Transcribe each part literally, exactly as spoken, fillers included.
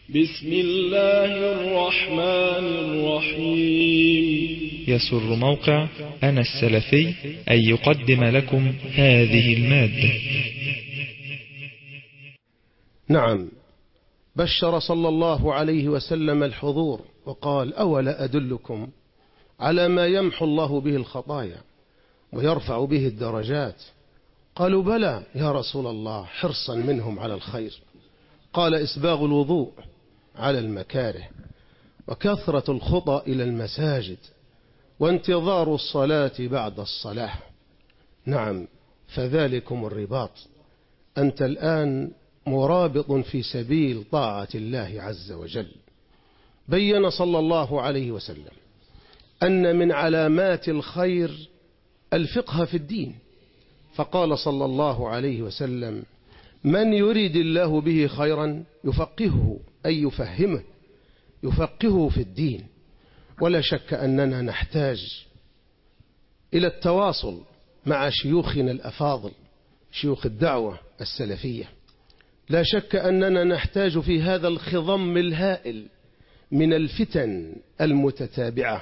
بسم الله الرحمن الرحيم. يسر موقع أنا السلفي أن يقدم لكم هذه المادة. نعم، بشر صلى الله عليه وسلم الحضور وقال: أولا أدلكم على ما يمحو الله به الخطايا ويرفع به الدرجات؟ قالوا: بلى يا رسول الله، حرصا منهم على الخير. قال: إسباغ الوضوء على المكاره، وكثرة الخطى إلى المساجد، وانتظار الصلاة بعد الصلاة. نعم، فذلكم الرباط. أنت الآن مرابط في سبيل طاعة الله عز وجل. بين صلى الله عليه وسلم أن من علامات الخير الفقه في الدين، فقال صلى الله عليه وسلم: من يريد الله به خيرا يفقهه، أي يفهمه، يفقهه في الدين. ولا شك أننا نحتاج إلى التواصل مع شيوخنا الأفاضل، شيوخ الدعوة السلفية. لا شك أننا نحتاج في هذا الخضم الهائل من الفتن المتتابعة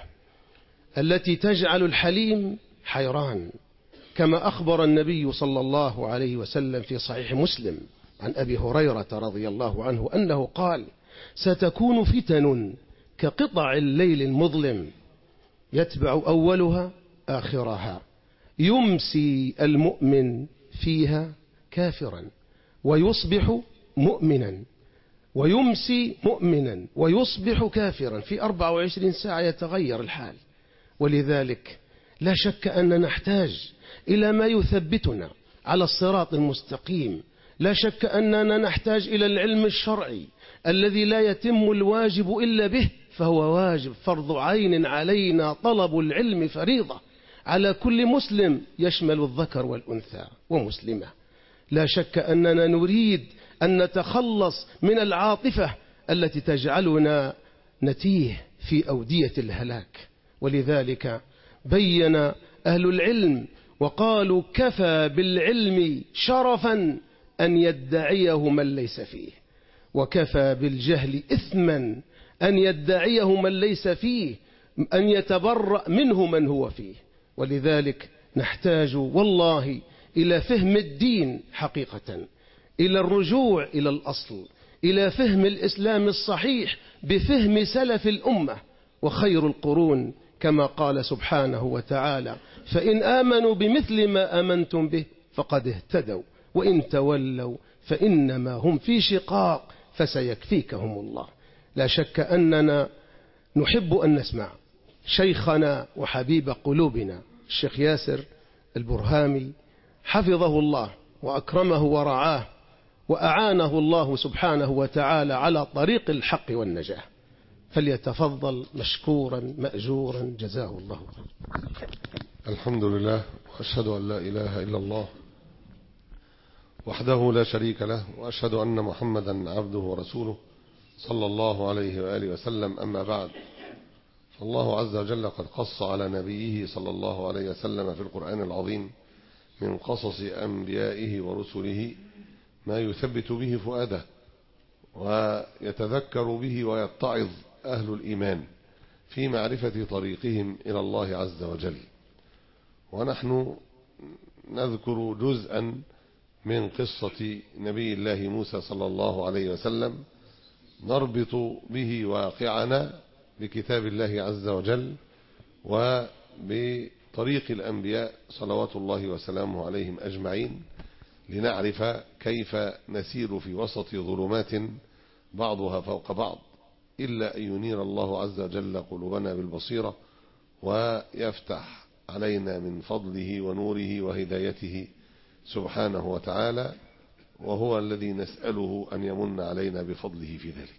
التي تجعل الحليم حيران، كما أخبر النبي صلى الله عليه وسلم في صحيح مسلم عن أبي هريرة رضي الله عنه أنه قال: ستكون فتن كقطع الليل المظلم يتبع أولها آخرها، يمسي المؤمن فيها كافرا ويصبح مؤمنا، ويمسي مؤمنا ويصبح كافرا، في أربع وعشرين ساعة يتغير الحال. ولذلك لا شك أن نحتاج إلى ما يثبتنا على الصراط المستقيم. لا شك أننا نحتاج إلى العلم الشرعي الذي لا يتم الواجب إلا به، فهو واجب فرض عين علينا. طلب العلم فريضة على كل مسلم، يشمل الذكر والأنثى ومسلمة. لا شك أننا نريد أن نتخلص من العاطفة التي تجعلنا نتيه في أودية الهلاك. ولذلك بين أهل العلم وقالوا: كفى بالعلم شرفا أن يدعيه من ليس فيه، وكفى بالجهل إثما أن يدعيه من ليس فيه، أن يتبرأ منه من هو فيه. ولذلك نحتاج والله إلى فهم الدين حقيقة، إلى الرجوع إلى الأصل، إلى فهم الإسلام الصحيح بفهم سلف الأمة وخير القرون، كما قال سبحانه وتعالى: فإن آمنوا بمثل ما آمنتم به فقد اهتدوا وإن تولوا فإنما هم في شقاق فسيكفيكهم الله. لا شك أننا نحب أن نسمع شيخنا وحبيب قلوبنا الشيخ ياسر البرهامي، حفظه الله وأكرمه ورعاه وأعانه الله سبحانه وتعالى على طريق الحق والنجاة، فليتفضل مشكورا مأجورا، جزاه الله خيرا. الحمد لله، وأشهد أن لا إله إلا الله وحده لا شريك له، وأشهد أن محمدا عبده ورسوله صلى الله عليه وآله وسلم. أما بعد، فالله عز وجل قد قص على نبيه صلى الله عليه وسلم في القرآن العظيم من قصص أنبيائه ورسله ما يثبت به فؤاده ويتذكر به ويتعظ أهل الإيمان في معرفة طريقهم إلى الله عز وجل. ونحن نذكر جزءا من قصة نبي الله موسى صلى الله عليه وسلم، نربط به واقعنا بكتاب الله عز وجل وبطريق الأنبياء صلوات الله وسلامه عليهم أجمعين، لنعرف كيف نسير في وسط ظلمات بعضها فوق بعض، إلا أن ينير الله عز وجل قلوبنا بالبصيرة ويفتح علينا من فضله ونوره وهدايته سبحانه وتعالى، وهو الذي نسأله أن يمن علينا بفضله في ذلك.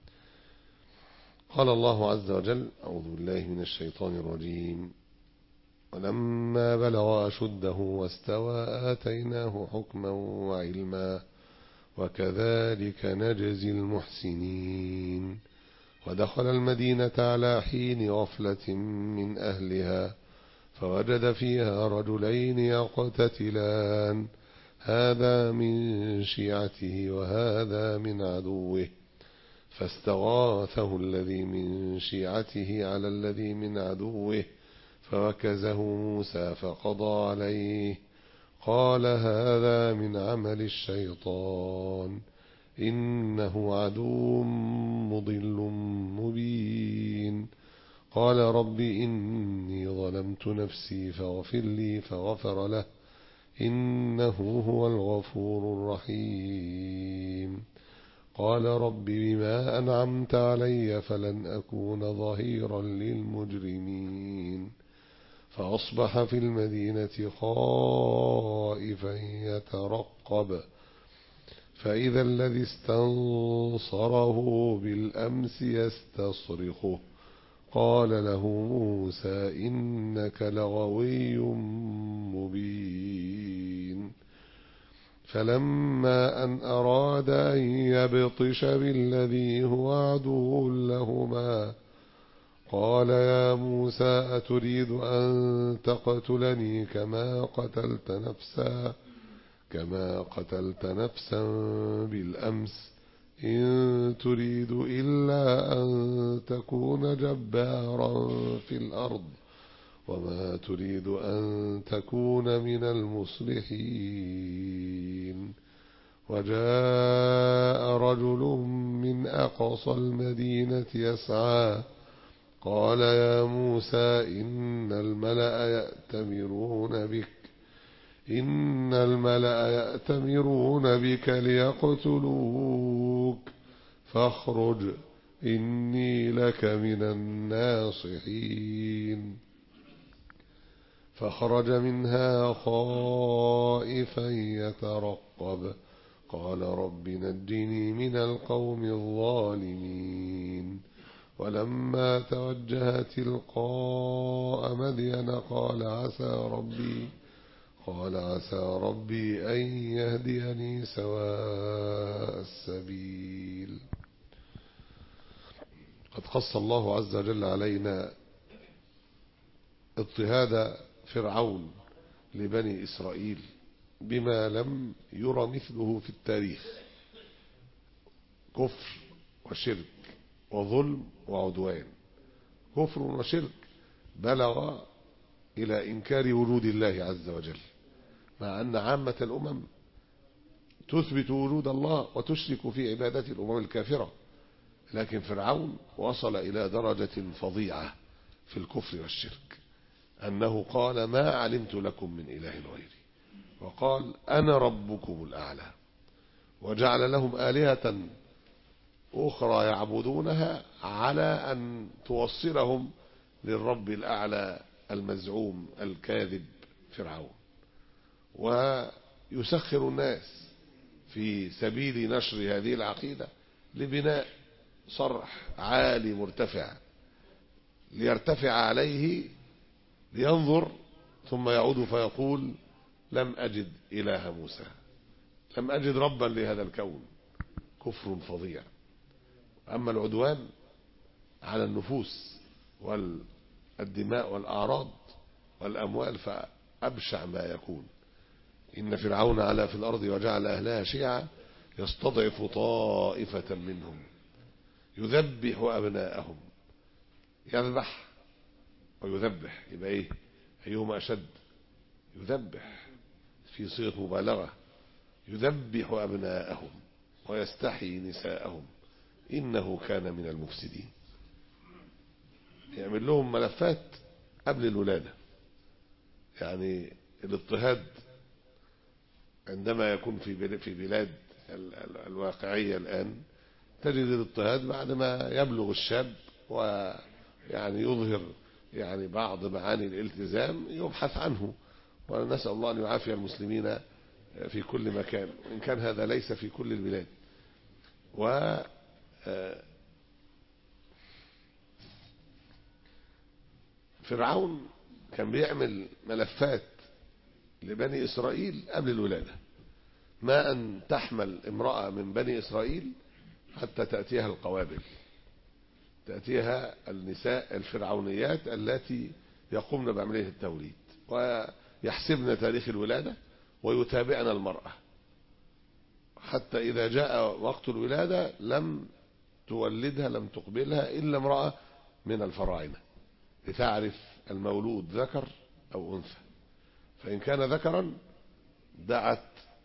قال الله عز وجل: أعوذ بالله من الشيطان الرجيم: ولما بلغ أشده واستوى آتيناه حكما وعلما وكذلك نجزي المحسنين. ودخل المدينة على حين غفلة من أهلها فوجد فيها رجلين يقتتلان هذا من شيعته وهذا من عدوه فاستغاثه الذي من شيعته على الذي من عدوه فوكزه موسى فقضى عليه قال هذا من عمل الشيطان إنه عدو مضل مبين قال رب إني ظلمت نفسي فاغفر لي فغفر له إنه هو الغفور الرحيم قال رب بما أنعمت علي فلن أكون ظهيرا للمجرمين فأصبح في المدينة خائفا يترقب فإذا الذي استنصره بالأمس يستصرخه قال له موسى إنك لغوي مبين فلما أن أراد أن يبطش بالذي هو عدو لهما قال يا موسى أتريد أن تقتلني كما قتلت نفسا كما قتلت نفسا بالأمس إن تريد إلا أن تكون جبارا في الأرض وما تريد أن تكون من المصلحين وجاء رجل من أقصى المدينة يسعى قال يا موسى إن الملأ يأتمرون بك إن الملأ يأتمرون بك ليقتلوك فاخرج إني لك من الناصحين فخرج منها خائفا يترقب قال رب نجني من القوم الظالمين ولما توجه تلقاء مدين قال عسى ربي قال عسى ربي أن يهديني سواء السبيل. قد قص الله عز وجل علينا اضطهاد فرعون لبني إسرائيل بما لم ير مثله في التاريخ، كفر وشرك وظلم وعدوان. كفر وشرك بلغ إلى إنكار وجود الله عز وجل، مع أن عامة الأمم تثبت وجود الله وتشرك في عبادة الأمم الكافرة، لكن فرعون وصل إلى درجة فظيعة في الكفر والشرك أنه قال ما علمت لكم من إله غيري، وقال أنا ربكم الأعلى، وجعل لهم آلهة أخرى يعبدونها على أن توصلهم للرب الأعلى المزعوم الكاذب فرعون، ويسخر الناس في سبيل نشر هذه العقيدة لبناء صرح عالي مرتفع ليرتفع عليه لينظر ثم يعود فيقول لم أجد إله موسى، لم أجد ربا لهذا الكون. كفر فظيع. أما العدوان على النفوس والدماء والأعراض والأموال فأبشع ما يكون. إن فرعون علا في الأرض وجعل أهلها شيعا يستضعف طائفة منهم يذبح أبناءهم. يذبح ويذبح يبقى إيه؟ أيهما أشد؟ يذبح في صيغة مبالغة، يذبح أبناءهم ويستحيي نساءهم إنه كان من المفسدين. يعمل لهم ملفات قبل الولادة. يعني الاضطهاد عندما يكون في في بلاد الواقعية الآن تجد الاضطهاد بعد ما يبلغ الشاب ويعني يظهر يعني بعض معاني الالتزام يبحث عنه، ونسأل الله أن يعافي المسلمين في كل مكان، وإن كان هذا ليس في كل البلاد. و فرعون كان بيعمل ملفات لبني إسرائيل قبل الولادة، ما أن تحمل امرأة من بني إسرائيل حتى تأتيها القوابل، تأتيها النساء الفرعونيات التي يقومن بعملية التوليد ويحسبن تاريخ الولادة ويتابعن المرأة، حتى إذا جاء وقت الولادة لم تولدها لم تقبلها إلا امرأة من الفراعنة لتعرف المولود ذكر أو أنثى. فإن كان ذكرا دعت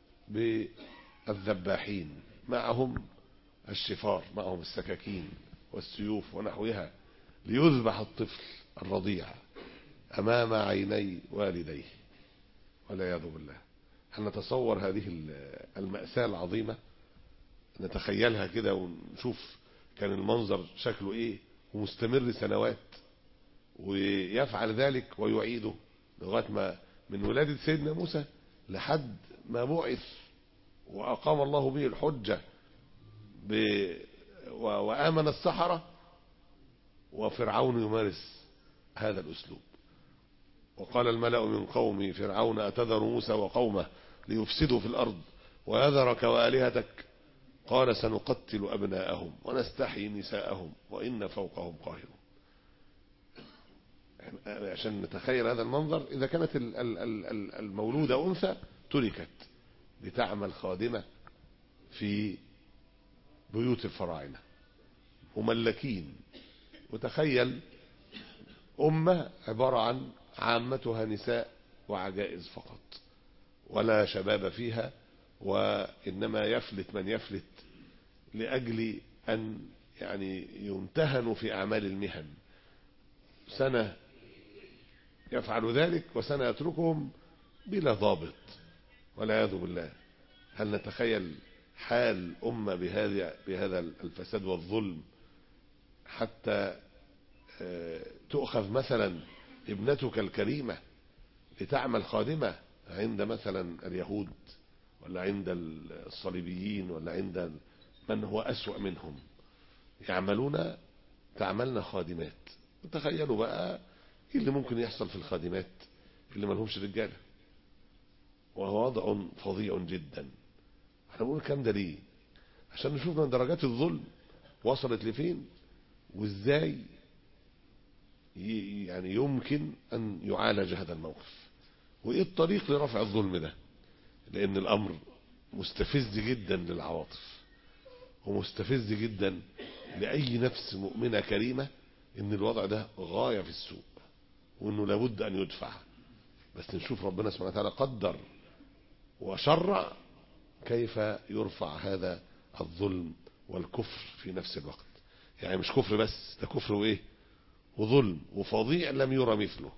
بالذباحين معهم الشفار، معهم السكاكين والسيوف ونحوها، ليذبح الطفل الرضيع أمام عيني والديه والعياذ بالله. هل نتصور هذه المأساة العظيمة؟ نتخيلها كده ونشوف كان المنظر شكله ايه، ومستمر سنوات ويفعل ذلك ويعيده لغاية ما من ولادة سيدنا موسى لحد ما بعث وأقام الله به الحجة وآمن السحرة، وفرعون يمارس هذا الأسلوب. وقال الملأ من قوم فرعون أتذر موسى وقومه ليفسدوا في الأرض ويذرك وآلهتك قال سنقتل أبناءهم ونستحيي نساءهم وإن فوقهم قاهرون. عشان نتخيل هذا المنظر، إذا كانت المولودة أنثى تركت لتعمل خادمة في بيوت الفراعنة مملكين، وتخيل أمة عبارة عن عامتها نساء وعجائز فقط ولا شباب فيها، وإنما يفلت من يفلت لأجل أن يعني يمتهنوا في أعمال المهن. سنة يفعل ذلك وسنة يتركهم بلا ضابط والعياذ بالله. هل نتخيل حال أمة بهذا بهذا الفساد والظلم حتى تؤخذ مثلا ابنتك الكريمة لتعمل خادمة عند مثلا اليهود ولا عند الصليبيين ولا عند من هو أسوأ منهم، يعملون تعملنا خادمات. تخيلوا بقى ايه اللي ممكن يحصل في الخادمات اللي ما لهمش رجاله، وهو وضع فظيع جدا. احنا بنقول الكلام ده ليه؟ عشان نشوف من درجات الظلم وصلت لفين، وازاي يعني يمكن ان يعالج هذا الموقف، وايه الطريق لرفع الظلم ده. لان الامر مستفز جدا للعواطف ومستفز جدا لأي نفس مؤمنة كريمة ان الوضع ده غاية في السوء وانه لابد ان يدفع. بس نشوف ربنا سبحانه وتعالى قدر وشرع كيف يرفع هذا الظلم والكفر في نفس الوقت. يعني مش كفر بس، ده كفر وايه وظلم وفظيع لم يرى مثله.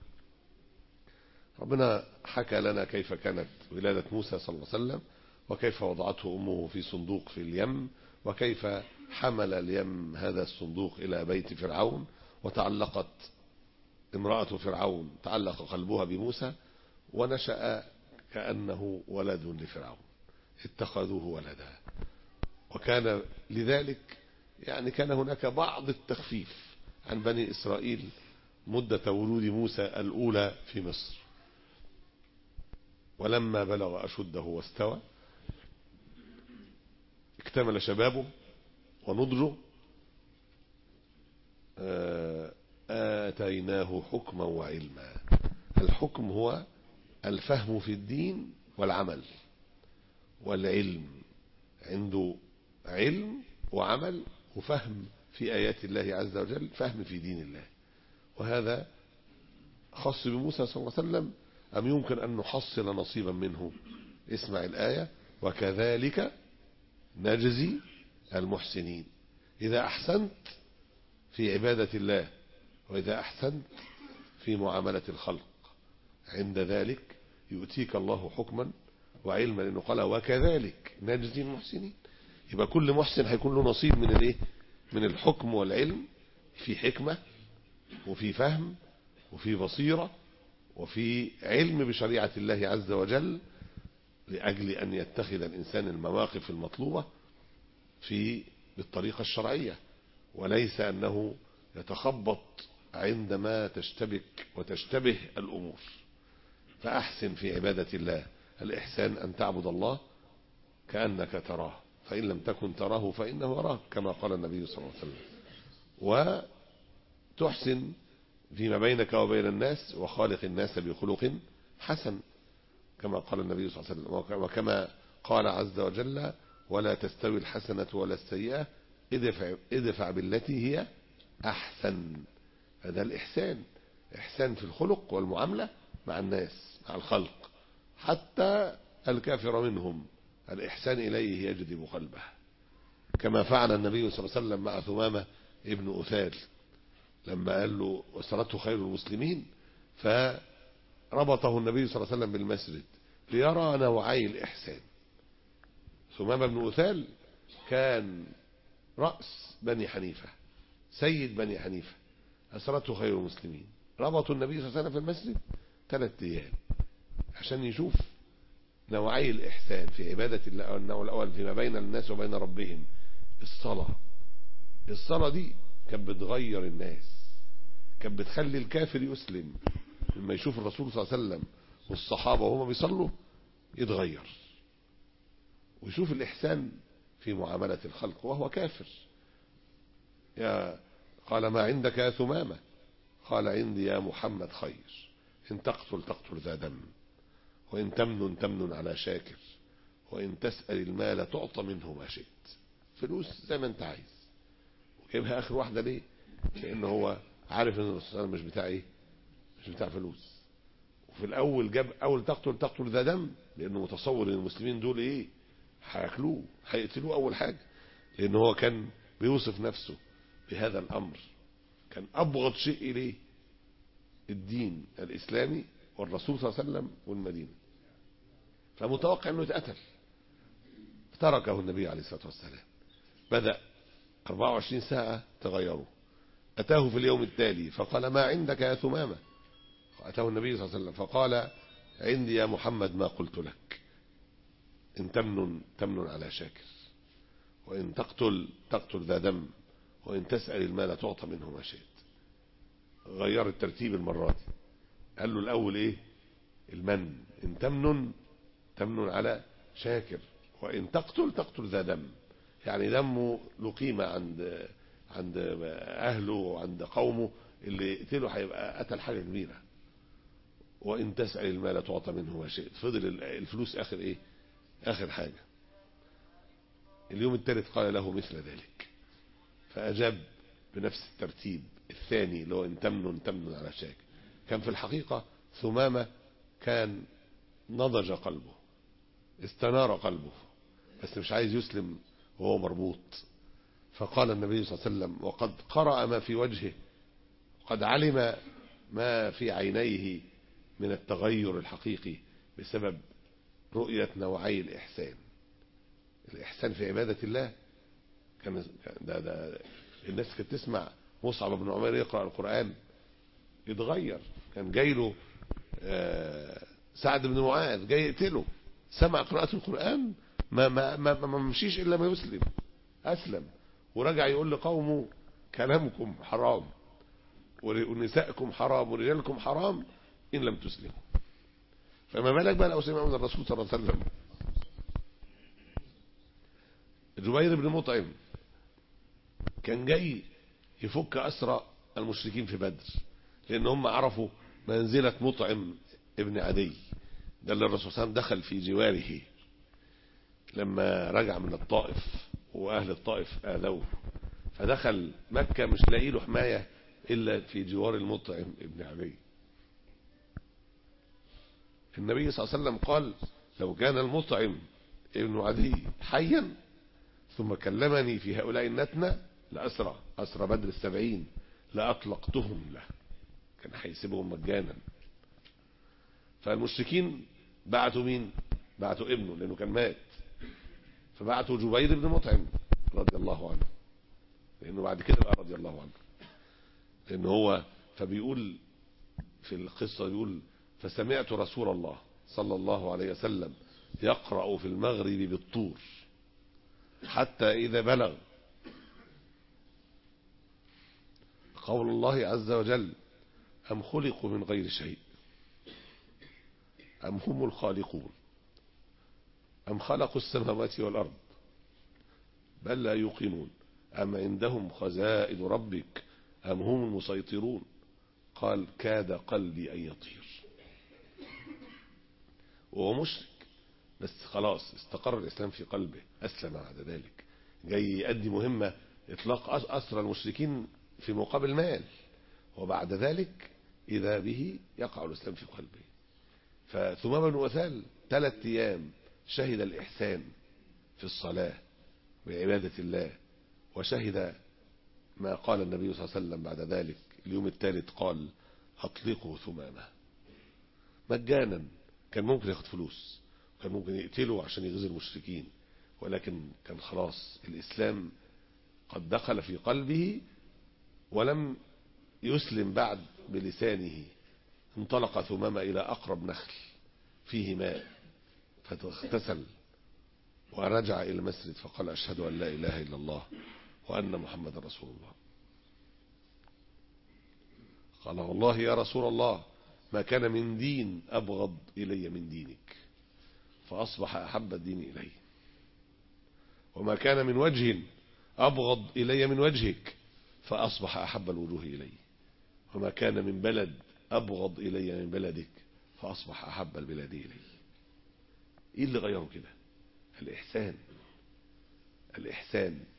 ربنا حكى لنا كيف كانت ولادة موسى صلى الله عليه وسلم، وكيف وضعته أمه في صندوق في اليم، وكيف حمل اليم هذا الصندوق إلى بيت فرعون، وتعلقت امرأة فرعون تعلق قلبها بموسى، ونشأ كأنه ولد لفرعون، اتخذوه ولدا. وكان لذلك يعني كان هناك بعض التخفيف عن بني إسرائيل مدة ولود موسى الأولى في مصر. ولما بلغ أشده واستوى اكتمل شبابه ونضجه آتيناه حكما وعلما. الحكم هو الفهم في الدين والعمل، والعلم عنده علم وعمل وفهم في آيات الله عز وجل، فهم في دين الله. وهذا خاص بموسى صلى الله عليه وسلم أم يمكن أن نحصل نصيبا منه؟ اسمع الآية: وكذلك نجزي المحسنين. إذا أحسنت في عبادة الله وإذا أحسنت في معاملة الخلق، عند ذلك يؤتيك الله حكما وعلما، لأنه قال وكذلك نجزي المحسنين. يبقى كل محسن هيكون له نصيب من الايه من الحكم والعلم، في حكمة وفي فهم وفي بصيرة وفي علم بشريعة الله عز وجل، لأجل أن يتخذ الإنسان المواقف المطلوبة في بالطريقة الشرعية، وليس أنه يتخبط عندما تشتبك وتشتبه الأمور. فأحسن في عبادة الله. الإحسان أن تعبد الله كأنك تراه، فإن لم تكن تراه فإنه يراك، كما قال النبي صلى الله عليه وسلم. وتحسن فيما بينك وبين الناس، وخالق الناس بخلق حسن، كما قال النبي صلى الله عليه وسلم. وكما قال عز وجل: ولا تستوي الحسنة ولا السيئة ادفع, ادفع بالتي هي أحسن. هذا الإحسان، إحسان في الخلق والمعاملة مع الناس، مع الخلق، حتى الكافر منهم الإحسان إليه يجذب قلبه، كما فعل النبي صلى الله عليه وسلم مع ثمامة ابن أثال لما قال له وسرته خير المسلمين، فربطه النبي صلى الله عليه وسلم بالمسجد ليرى نوعي الإحسان. ثمامة بن أثال كان رأس بني حنيفة، سيد بني حنيفة، أسرته خير المسلمين، ربطوا النبي صلى الله عليه وسلم في المسجد ثلاث أيام عشان يشوف نوعي الإحسان في عبادة الله. النوع الأول فيما بين الناس وبين ربهم الصلاة. الصلاة دي كانت بتغير الناس، كانت بتخلي الكافر يسلم لما يشوف الرسول صلى الله عليه وسلم والصحابة وهم بيصلوا يتغير، ويشوف الإحسان في معاملة الخلق وهو كافر. يا قال ما عندك يا ثمامة؟ قال عندي يا محمد خير، إن تقتل تقتل ذا دم، وإن تمنن تمنن على شاكر، وإن تسأل المال تعطى منه ما شئت. فلوس زي ما انت عايز. وجيبها آخر واحدة ليه؟ لأنه هو عارف ان الرسول مش بتاع ايه، مش بتاع فلوس. وفي الأول جاب أول تقتل تقتل ذا دم لأنه متصور ان المسلمين دول ايه، هياكلوه، هيقتلوه أول حاجة، لأنه هو كان بيوصف نفسه بهذا الأمر. كان أبغض شيء إليه الدين الإسلامي والرسول صلى الله عليه وسلم والمدينة، فمتوقع أنه يتقتل. تركه النبي عليه الصلاة والسلام. بدأ أربعة وعشرين ساعة تغيروا. أتاه في اليوم التالي فقال ما عندك يا ثمامة؟ أتاه النبي صلى الله عليه وسلم فقال عندي يا محمد ما قلت لك، إن تمنن تمنن على شاكر، وإن تقتل تقتل ذا دم، وإن تسأل المال تعطى منه ما شئت. غير الترتيب المرة دي. قال له الأول إيه؟ المن. إن تمنن تمنن على شاكر، وإن تقتل تقتل ذا دم، يعني دمه له قيمة عند عند أهله وعند قومه، اللي يقتله هيبقى قتل حاجة كبيرة. وإن تسأل المال تعطى منه ما شئت. فضل الفلوس آخر إيه؟ آخر حاجة. اليوم الثالث قال له مثل ذلك، فأجاب بنفس الترتيب الثاني اللي هو إن تمنن تمنن على شاكر. كان في الحقيقة ثمامة كان نضج قلبه، استنار قلبه، بس مش عايز يسلم وهو مربوط. فقال النبي صلى الله عليه وسلم وقد قرأ ما في وجهه، قد علم ما في عينيه من التغير الحقيقي بسبب رؤية نوعي الإحسان. الإحسان في عبادة الله كان ده ده الناس كانت تسمع مصعب بن عمير يقرأ القرآن يتغير. كان جاي له سعد بن معاذ جاي يقتله، سمع قراءة القرآن ما ما ما, ما مشيش إلا ما يسلم، أسلم ورجع يقول لقومه كلامكم حرام ونسائكم حرام ورجالكم حرام إن لم تسلموا. فما بالك بقى لو سمع من الرسول صلى الله عليه وسلم. جبير بن مطعم كان جاي يفك أسرى المشركين في بدر، لأن هم عرفوا منزلة مطعم ابن عدي ده اللي الرسول صلى الله عليه وسلم دخل في جواره لما رجع من الطائف وأهل الطائف آذوه، فدخل مكة مش لاقي له حماية إلا في جوار المطعم ابن عدي. النبي صلى الله عليه وسلم قال لو كان المطعم ابن عدي حيا ثم كلمني في هؤلاء النتنة لأسرى أسرى بدر السبعين لأطلقتهم له، كان هيسيبهم مجانا. فالمشركين بعتوا مين؟ بعتوا ابنه لأنه كان مات، فبعتوا جبير بن مطعم رضي الله عنه، لأنه بعد كده بقى رضي الله عنه، لأنه هو فبيقول في القصة بيقول فسمعت رسول الله صلى الله عليه وسلم يقرأ في المغرب بالطور حتى إذا بلغ قول الله عز وجل أم خلقوا من غير شيء أم هم الخالقون أم خلقوا السماوات والأرض بل لا يوقنون أم عندهم خزائن ربك أم هم المسيطرون قال كاد قلبي أن يطير. وهو مشرك بس خلاص استقر الإسلام في قلبه، أسلم بعد ذلك، جاي يؤدي مهمة إطلاق أسرى المشركين في مقابل مال، وبعد ذلك إذا به يقع الإسلام في قلبه. فثمامة بن أثال ثلاث أيام شهد الإحسان في الصلاة وعبادة الله، وشهد ما قال النبي صلى الله عليه وسلم بعد ذلك. اليوم الثالث قال أطلقوا ثمامة مجانا. كان ممكن ياخد فلوس، كان ممكن يقتله عشان يغزي المشركين، ولكن كان خلاص الإسلام قد دخل في قلبه ولم يسلم بعد بلسانه. انطلق ثمامة إلى أقرب نخل فيه ماء فاغتسل ورجع إلى المسجد فقال أشهد أن لا إله إلا الله وأن محمد رسول الله. قال والله يا رسول الله ما كان من دين أبغض إلي من دينك، فأصبح أحب الدين إلي، وما كان من وجه أبغض إلي من وجهك، فأصبح أحب الوجوه إلي، وما كان من بلد أبغض إلي من بلدك، فأصبح أحب البلاد إلي. إيه اللي غيره كده؟ الإحسان. الإحسان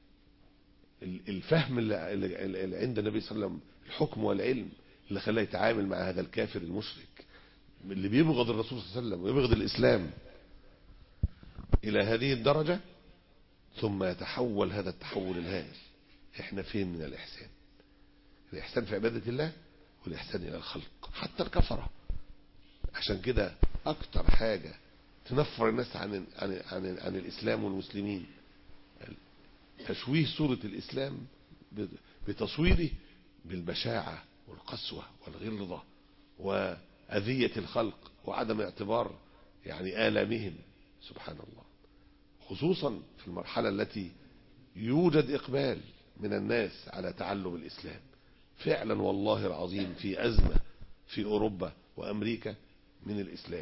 الفهم اللي عند النبي صلى الله عليه وسلم، الحكم والعلم اللي خلاه يتعامل مع هذا الكافر المشرك اللي بيبغض الرسول صلى الله عليه وسلم ويبغض الإسلام إلى هذه الدرجة، ثم يتحول هذا التحول الهائل. احنا فين من الإحسان؟ الإحسان في عبادة الله والإحسان إلى الخلق حتى الكفرة. عشان كده أكتر حاجة تنفر الناس عن عن عن, عن الإسلام والمسلمين تشويه صورة الإسلام بتصويره بالبشاعة والقسوة والغلظة وأذية الخلق وعدم اعتبار يعني آلامهم. سبحان الله، خصوصا في المرحلة التي يوجد إقبال من الناس على تعلم الإسلام. فعلا والله العظيم في أزمة في أوروبا وأمريكا من الإسلام،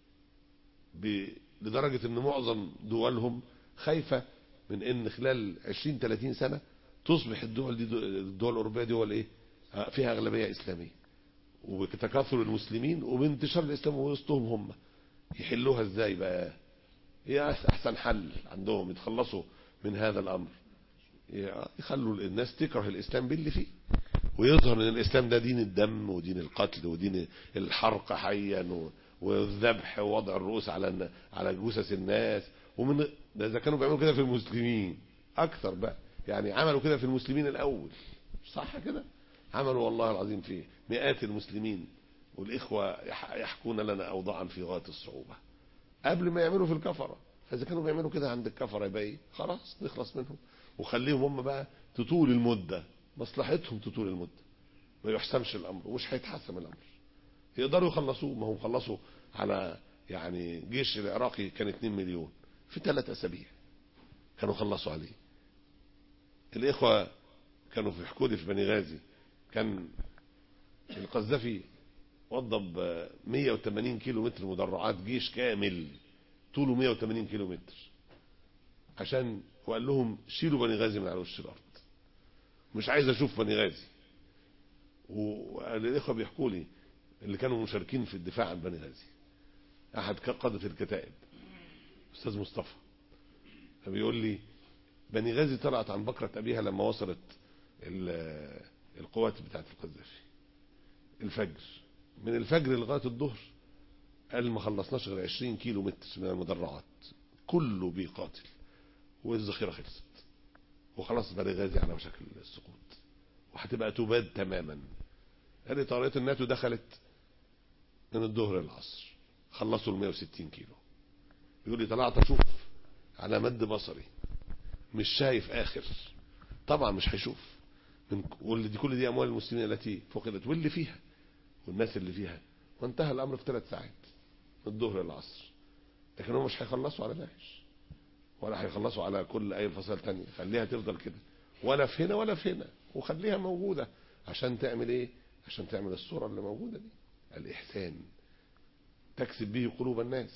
لدرجة أن معظم دولهم خايفة من أن خلال عشرين ثلاثين سنة تصبح الدول دي الدول الأوروبية دول إيه فيها أغلبية إسلامية، وبتكاثر المسلمين وبانتشار الإسلام وسطهم. هم يحلوها إزاي بقى؟ هي أحسن حل عندهم يتخلصوا من هذا الأمر، يخلوا الناس تكره الإسلام باللي فيه، ويظهر ان الإسلام ده دين الدم ودين القتل ودين الحرق حيا والذبح ووضع الرؤوس على على جثث الناس. ومن ده إذا كانوا بيعملوا كده في المسلمين أكثر بقى، يعني عملوا كده في المسلمين الأول، صح كده؟ عملوا والله العظيم في مئات المسلمين، والإخوة يحكون لنا أوضاعا في غاية الصعوبة قبل ما يعملوا في الكفرة. فإذا كانوا بيعملوا كده عند الكفرة يبقى إيه؟ خلاص نخلص منهم وخليهم هم بقى تطول المدة، مصلحتهم تطول المدة، ما يحسمش الأمر ومش هيتحسم الأمر. يقدروا يخلصوه، ما هم خلصوا على يعني جيش العراقي كان اتنين مليون في ثلاث أسابيع كانوا خلصوا عليه. الإخوة كانوا في حكودي في بني غازي، كان القذافي وضب مئة وثمانين كيلو متر مدرعات، جيش كامل طوله مئة وثمانين كيلو متر، عشان وقال لهم شيلوا بني غازي من على وش الأرض، مش عايز أشوف بني غازي. والإخوة بيحكوا لي اللي كانوا مشاركين في الدفاع عن بني غازي، أحد قادة الكتائب أستاذ مصطفى، فبيقول لي بني غازي طلعت عن بكرة أبيها لما وصلت القوات بتاعت القذافي الفجر، من الفجر لغاية الظهر قال ما خلصناش غير عشرين كيلو متر من المدرعات، كله بيقاتل، والذخيرة خلصت وخلاص بني غازي على شكل السقوط وهتبقى تباد تماما. قال لي طائرات الناتو دخلت من الظهر للعصر، خلصوا ال مئة وستين كيلو. يقول لي طلعت اشوف على مد بصري مش شايف اخر، طبعا مش هيشوف من واللي دي كل دي اموال المسلمين التي فقدت واللي فيها والناس اللي فيها، وانتهى الامر في ثلاث ساعات من الظهر للعصر. لكن هم مش هيخلصوا على داعش ولا هيخلصوا على كل اي فصائل تانية، خليها تفضل كده ولا في هنا ولا في هنا، وخليها موجودة عشان تعمل ايه؟ عشان تعمل الصورة اللي موجودة دي، الإحسان تكسب به قلوب الناس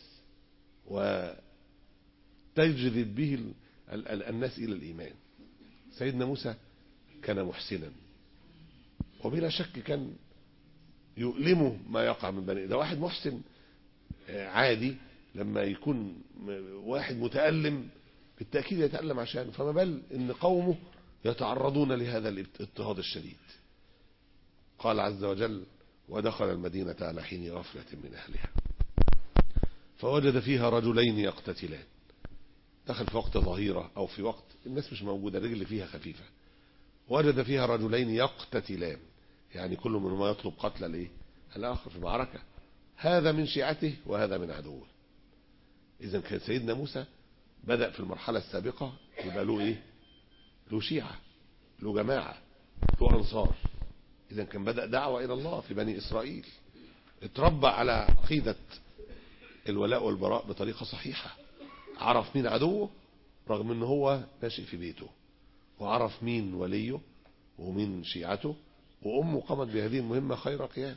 وتجذب به الناس إلى الإيمان. سيدنا موسى كان محسنا، وبلا شك كان يؤلمه ما يقع من بني، ده واحد محسن عادي لما يكون واحد متألم بالتأكيد يتألم عشانه، فما بال ان قومه يتعرضون لهذا الاضطهاد الشديد. قال عز وجل: ودخل المدينة على حين غفلة من أهلها فوجد فيها رجلين يقتتلان. دخل في وقت ظهيرة أو في وقت الناس مش موجودة، الرجل فيها خفيفة. وجد فيها رجلين يقتتلان، يعني كل منهما يطلب قتل الايه الآخر في معركة، هذا من شيعته وهذا من عدوه. إذا كان سيدنا موسى بدأ في المرحلة السابقة يبقى له إيه؟ له شيعة، له جماعة، له أنصار. إذا كان بدأ دعوة إلى الله في بني إسرائيل، اتربى على عقيدة الولاء والبراء بطريقة صحيحة، عرف مين عدوه رغم أنه هو ناشئ في بيته، وعرف مين وليه ومين شيعته، وأمه قامت بهذه المهمة خير قيام.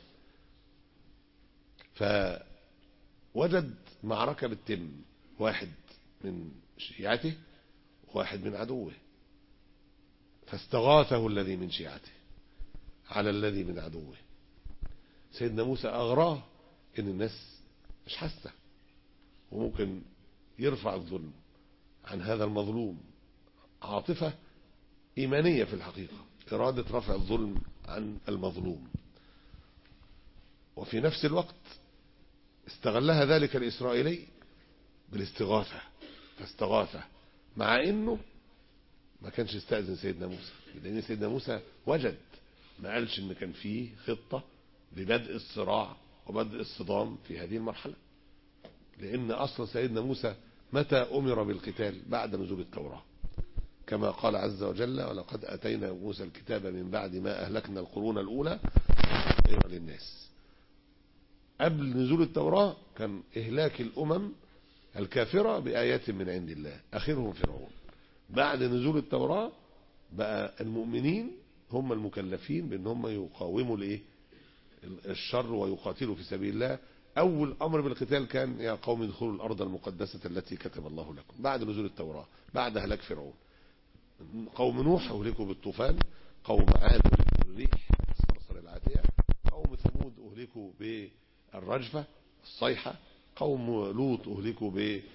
فوجد معركة بتتم، واحد من شيعته وواحد من عدوه، فاستغاثه الذي من شيعته على الذي من عدوه. سيدنا موسى أغراه إن الناس مش حاسة، وممكن يرفع الظلم عن هذا المظلوم. عاطفة إيمانية في الحقيقة، إرادة رفع الظلم عن المظلوم. وفي نفس الوقت استغلها ذلك الإسرائيلي بالاستغاثة، فاستغاثة مع إنه ما كانش يستأذن سيدنا موسى، لأن سيدنا موسى وجد، ما قالش إن كان فيه خطة لبدء الصراع وبدء الصدام في هذه المرحلة. لأن أصل سيدنا موسى متى أمر بالقتال؟ بعد نزول التوراة، كما قال عز وجل: ولقد أتينا موسى الكتاب من بعد ما أهلكنا القرون الأولى للناس. قبل نزول التوراة كان إهلاك الأمم الكافرة بآيات من عند الله، آخرهم فرعون. بعد نزول التوراة بقى المؤمنين هم المكلفين بأن هم يقاوموا الإيه؟ الشر ويقاتلوا في سبيل الله. أول أمر بالقتال كان: يا قوم ادخلوا الأرض المقدسة التي كتب الله لكم، بعد نزول التوراة، بعد هلاك فرعون. قوم نوح أهلكوا بالطوفان، قوم عاد أهلكوا بالريح الصرصر العاتية، قوم ثمود أهلكوا بالرجفة الصيحة، قوم لوط أهلكوا بال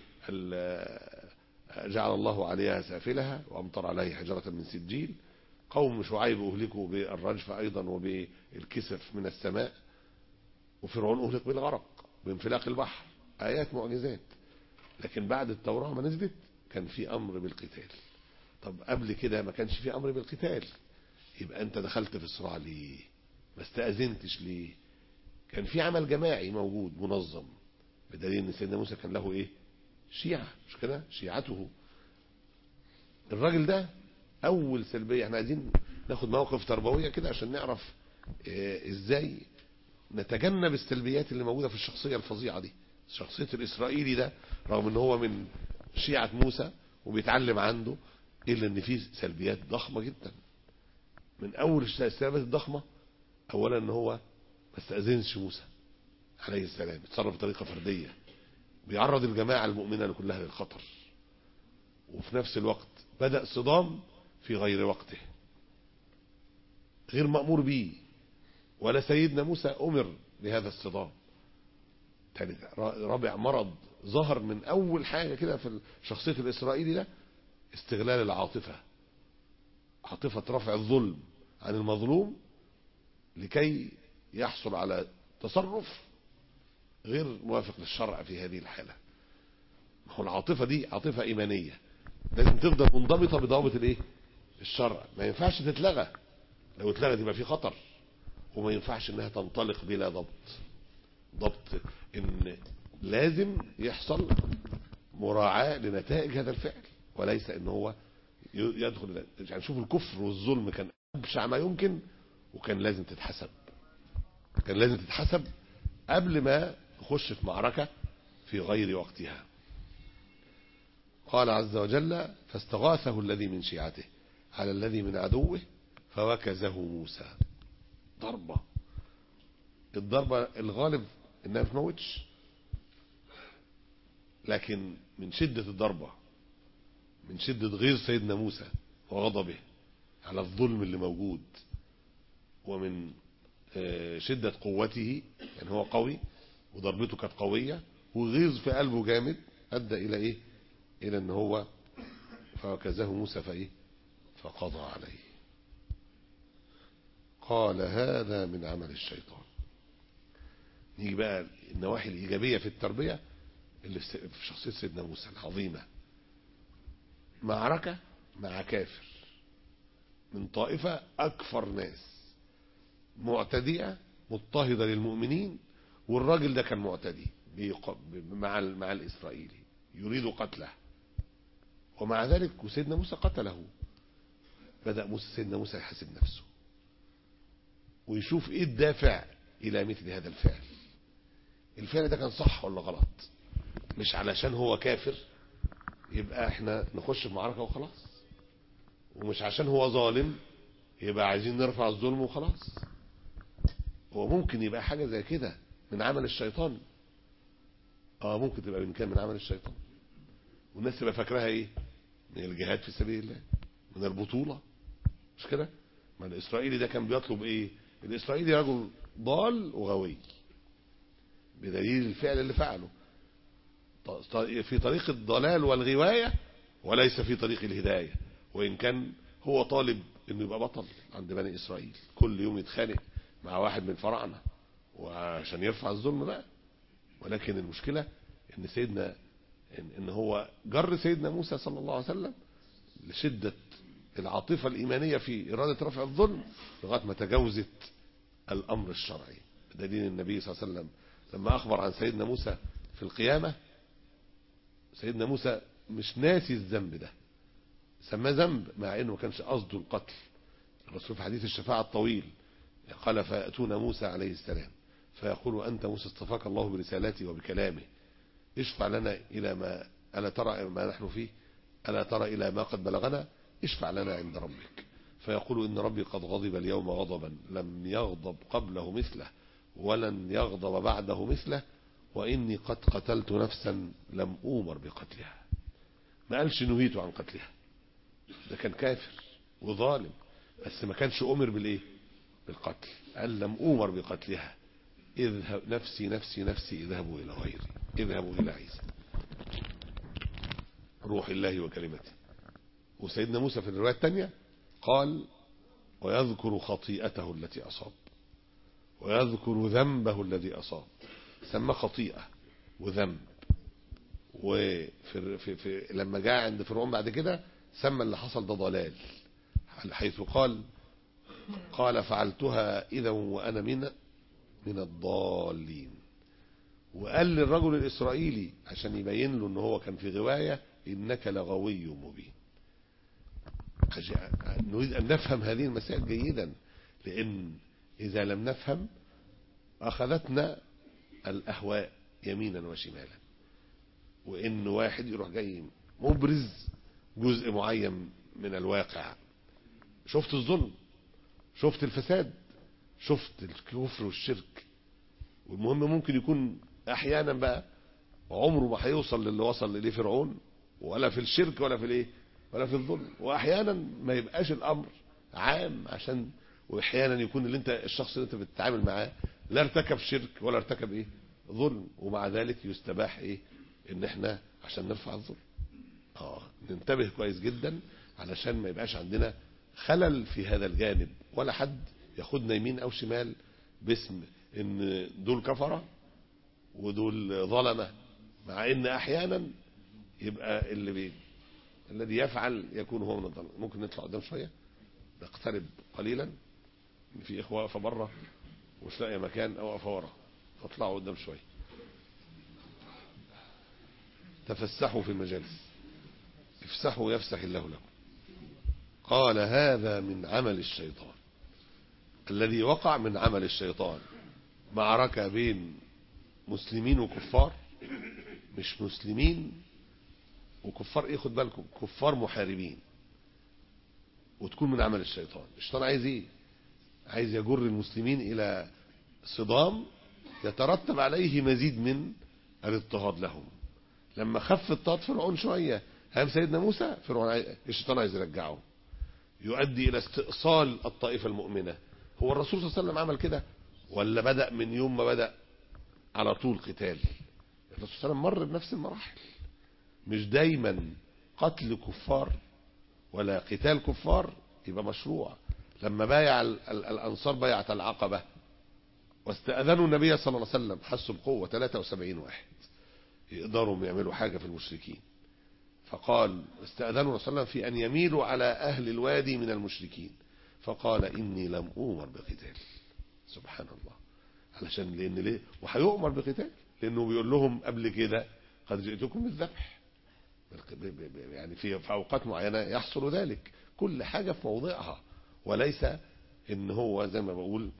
جعل الله عليها سافلها وأمطر عليه حجرة من سجيل، قوم شعيب أهلكوا بالرجفة أيضا وبالكسف من السماء، وفرعون أهلك بالغرق بانفلاق البحر. آيات معجزات. لكن بعد التوراة ما نزلت كان في أمر بالقتال. طب قبل كده ما كانش في أمر بالقتال، يبقى أنت دخلت في الصراع ليه؟ ما استأذنتش ليه؟ كان في عمل جماعي موجود منظم، بدليل ان سيدنا موسى كان له ايه؟ شيعة، مش كده؟ شيعته. الراجل ده اول سلبية. احنا عايزين ناخد موقف تربوية كده عشان نعرف إيه ازاي نتجنب السلبيات اللي موجودة في الشخصية الفظيعة دي. شخصية الاسرائيلي ده رغم ان هو من شيعة موسى وبيتعلم عنده، الا ان فيه سلبيات ضخمة جدا. من اول السلبيات الضخمة اولا ان هو ما استأذنش موسى عليه السلام، اتصرف بطريقة فردية، بيعرض الجماعة المؤمنة كلها للخطر، وفي نفس الوقت بدأ صدام في غير وقته، غير مأمور به، ولا سيدنا موسى أمر بهذا الصدام. رابع مرض ظهر من أول حاجة كده في شخصية الإسرائيلي ده، استغلال العاطفة، عاطفة رفع الظلم عن المظلوم لكي يحصل على تصرف غير موافق للشرع في هذه الحالة. ما هو العاطفة دي عاطفة إيمانية، لازم تفضل منضبطة بضوابط الايه؟ الشرع. ما ينفعش تتلغى، لو اتلغت يبقى في خطر، وما ينفعش انها تنطلق بلا ضبط. ضبط ان لازم يحصل مراعاة لنتائج هذا الفعل، وليس ان هو يدخل. يعني شوف الكفر والظلم كان أبشع ما يمكن، وكان لازم تتحسب، كان لازم تتحسب قبل ما يخش في معركة في غير وقتها. قال عز وجل: فاستغاثه الذي من شيعته على الذي من عدوه فوكزه موسى. ضربة، الضربة الغالب انها ما تموتش، لكن من شدة الضربة، من شدة غيظ سيدنا موسى وغضبه على الظلم اللي موجود، ومن شدة قوته، يعني هو قوي وضربته كانت قوية، وغيظ في قلبه جامد، أدى إلى إيه؟ إلى أن هو فوكزه موسى فإيه؟ فقضى عليه. قال هذا من عمل الشيطان. نيجي بقى النواحي الإيجابية في التربية اللي في شخصية سيدنا موسى العظيمة. معركة مع كافر من طائفة أكفر ناس، معتدية مضطهدة للمؤمنين، والراجل ده كان معتدي مع مع الإسرائيلي يريد قتله، ومع ذلك سيدنا موسى قتله. بدأ موسى سيدنا موسى يحاسب نفسه ويشوف ايه الدافع الى مثل هذا الفعل. الفعل ده كان صح ولا غلط؟ مش علشان هو كافر يبقى احنا نخش في معركة وخلاص، ومش عشان هو ظالم يبقى عايزين نرفع الظلم وخلاص. هو ممكن يبقى حاجة زي كده من عمل الشيطان. اه ممكن تبقى من كان من عمل الشيطان، والناس تبقى فاكراها ايه؟ من الجهاد في سبيل الله، من البطولة، مش كده؟ ما الإسرائيلي ده كان بيطلب ايه؟ الإسرائيلي رجل ضال وغوي بدليل الفعل اللي فعله في طريق الضلال والغواية وليس في طريق الهداية. وإن كان هو طالب انه يبقى بطل عند بني إسرائيل، كل يوم يتخانق مع واحد من الفراعنة وعشان يرفع الظلم بقى. ولكن المشكلة ان سيدنا ان, إن هو جر سيدنا موسى صلى الله عليه وسلم لشدة العاطفة الإيمانية في إرادة رفع الظلم لغاية ما تجاوزت الأمر الشرعي. بدليل النبي صلى الله عليه وسلم لما أخبر عن سيدنا موسى في القيامة، سيدنا موسى مش ناسي الذنب ده، سماه ذنب مع انه ما كانش قصده القتل. الرسول في حديث الشفاعة الطويل قال فيأتون موسى عليه السلام فيقول أنت موسى اصطفاك الله برسالته وبكلامه، اشفع لنا إلى ما ألا ترى ما نحن فيه، ألا ترى إلى ما قد بلغنا، اشفع لنا عند ربك. فيقول إن ربي قد غضب اليوم غضبا لم يغضب قبله مثله ولن يغضب بعده مثله، وإني قد قتلت نفسا لم أؤمر بقتلها. ما قالش نهيت عن قتلها، ده كان كافر وظالم بس ما كانش أمر بالإيه؟ بالقتل. قال لم أؤمر بقتلها، اذهب نفسي نفسي نفسي اذهبوا إلى غيري، اذهبوا إلى عيسى روح الله وكلمته. وسيدنا موسى في الرواية الثانية قال ويذكر خطيئته التي أصاب ويذكر ذنبه الذي أصاب، سمى خطيئة وذنب. وفي في في لما جاء عند فرعون بعد كده سمى اللي حصل ده ضلال، حيث قال قال فعلتها إذا وأنا من من الضالين. وقال للرجل الإسرائيلي عشان يبين له ان هو كان في غواية إنك لغوي مبين. نريد أن نفهم هذه المسائل جيدا، لأن إذا لم نفهم أخذتنا الأهواء يمينا وشمالا، وإن واحد يروح جاي مبرز جزء معين من الواقع. شفت الظلم، شفت الفساد، شفت الكفر والشرك، والمهم ممكن يكون أحيانا بقى عمره ما هيوصل للي وصل إليه فرعون، ولا في الشرك ولا في الايه ولا في الظلم. واحيانا ما يبقاش الامر عام، عشان واحيانا يكون اللي انت الشخص اللي انت بتتعامل معاه لا ارتكب شرك ولا ارتكب ايه ظلم، ومع ذلك يستباح ايه ان احنا عشان نرفع الظلم. اه ننتبه كويس جدا علشان ما يبقاش عندنا خلل في هذا الجانب، ولا حد ياخدنا يمين او شمال باسم ان دول كفرة ودول ظلمة، مع ان احيانا يبقى اللي بي الذي يفعل يكون هو من الظلم. ممكن نطلع قدام شوية نقترب قليلا، في اخوة واقفة بره ومش لاقي مكان او واقفة ورا، فاطلعوا قدام شوية تفسحوا في المجالس، افسحوا يفسح الله لكم. قال هذا من عمل الشيطان. الذي وقع من عمل الشيطان معركة بين مسلمين وكفار، مش مسلمين وكفار ايه، خد بالكم كفار محاربين، وتكون من عمل الشيطان. الشيطان عايز ايه؟ عايز يجر المسلمين الى صدام يترتب عليه مزيد من الاضطهاد لهم. لما خف اضطهاد فرعون شوية هم سيدنا موسى، فرعون عايز الشيطان عايز يرجعه، يؤدي الى استئصال الطائفة المؤمنة. هو الرسول صلى الله عليه وسلم عمل كده ولا بدأ من يوم ما بدأ على طول قتال؟ الرسول صلى الله عليه وسلم مر بنفس المراحل. مش دايما قتل كفار ولا قتال كفار يبقى مشروع. لما بايع الأنصار بيعة العقبة واستأذنوا النبي صلى الله عليه وسلم حسوا بقوة ثلاثة وسبعين واحد يقدروا يعملوا حاجة في المشركين، فقال استأذنوا رسول الله في أن يميلوا على أهل الوادي من المشركين، فقال إني لم أؤمر بقتال. سبحان الله. علشان لأن ليه وهيؤمر بقتال؟ لأنه بيقول لهم قبل كده قد جئتكم بالذبح، يعني في أوقات معينة يحصل ذلك. كل حاجة في موضعها، وليس إن هو زي ما بقول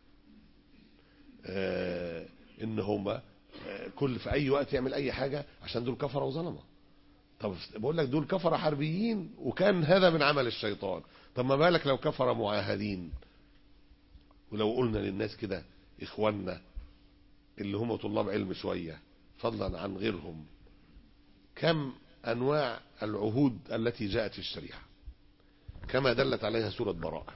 آه إن هم آه كل في أي وقت يعمل أي حاجة عشان دول كفرة وظلمة. طب بقول لك دول كفرة حربيين وكان هذا من عمل الشيطان، طب ما بالك لو كفرة معاهدين؟ ولو قلنا للناس كده إخواننا اللي هم طلاب علم شوية فضلا عن غيرهم، كم أنواع العهود التي جاءت في الشريعة كما دلت عليها سورة براءة،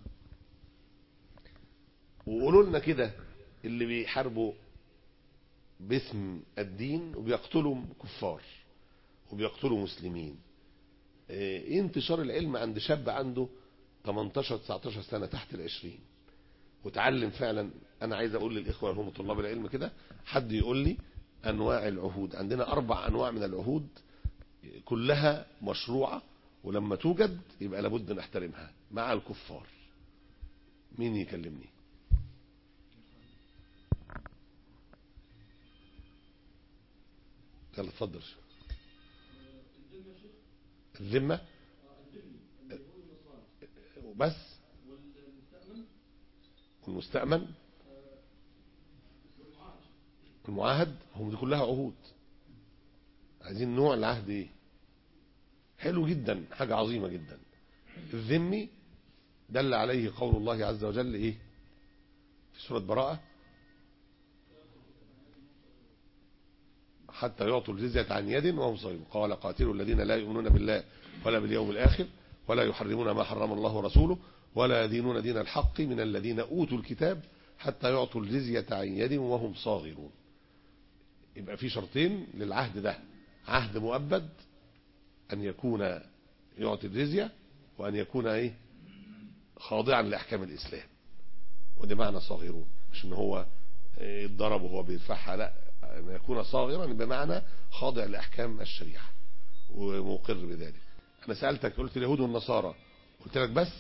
وقولوا لنا كده اللي بيحاربوا باسم الدين وبيقتلوا كفار وبيقتلوا مسلمين. ايه انتشار العلم عند شاب عنده تمنتاشر تسعتاشر سنة تحت العشرين وتعلم فعلا؟ انا عايز اقول للاخوة هم طلاب العلم كده، حد يقول لي انواع العهود. عندنا اربع انواع من العهود كلها مشروعة، ولما توجد يبقى لابد نحترمها مع الكفار. مين يكلمني؟ يلا اتفضل. الذمة بس، والمستأمن المعاهد، هم دي كلها عهود. عايزين نوع العهد ايه؟ حلو جدا، حاجة عظيمة جدا. الذمي دل عليه قول الله عز وجل ايه في سورة براءة؟ حتى يعطوا الجزية عن يد وهم صاغرون، قال قاتلوا الذين لا يؤمنون بالله ولا باليوم الآخر ولا يحرمون ما حرم الله ورسوله ولا يدينون دين الحق من الذين أوتوا الكتاب حتى يعطوا الجزية عن يد وهم صاغرون. يبقى في شرطين للعهد ده: عهد مؤبد، أن يكون يعطي الجزية، وأن يكون ايه خاضعا لأحكام الإسلام. وده معنى صاغرون، مش ان هو يتضرب وهو بيدفعها، لا، أن يكون صاغرا بمعنى خاضع لأحكام الشريعة ومقر بذلك. أنا سألتك قلت اليهود والنصارى، قلت لك بس